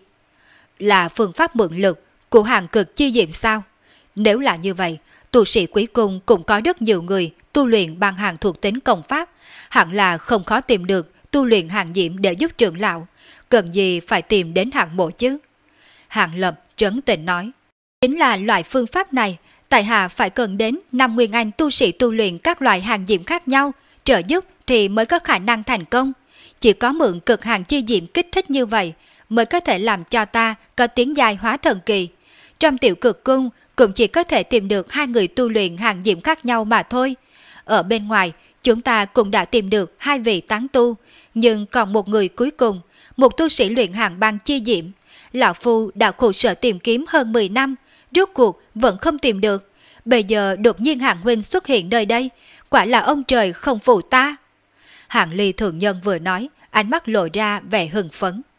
Là phương pháp mượn lực của hàng cực chi diệm sao? Nếu là như vậy, tu sĩ Quý Cung cũng có rất nhiều người tu luyện bằng hàng thuộc tính công pháp, hẳn là không khó tìm được tu luyện hàng diệm để giúp trưởng lão, cần gì phải tìm đến Hạng mộ chứ? Hạng Lập trấn tĩnh nói, chính là loại phương pháp này, tại hạ phải cần đến 5 Nguyên Anh tu sĩ tu luyện các loại hàng diệm khác nhau, trợ giúp thì mới có khả năng thành công. Chỉ có mượn cực hàng chi diệm kích thích như vậy mới có thể làm cho ta có tiến giai hóa thần kỳ. Trong Tiểu Cực Cung cũng chỉ có thể tìm được 2 người tu luyện hàng diệm khác nhau mà thôi. Ở bên ngoài, chúng ta cũng đã tìm được 2 vị tán tu, nhưng còn một người cuối cùng, một tu sĩ luyện hàng băng chi diệm. Lão phu đã khổ sở tìm kiếm hơn 10 năm, rốt cuộc vẫn không tìm được. Bây giờ đột nhiên Hạng huynh xuất hiện nơi đây, quả là ông trời không phụ ta. Hạng Ly thượng nhân vừa nói, ánh mắt lộ ra vẻ hưng phấn.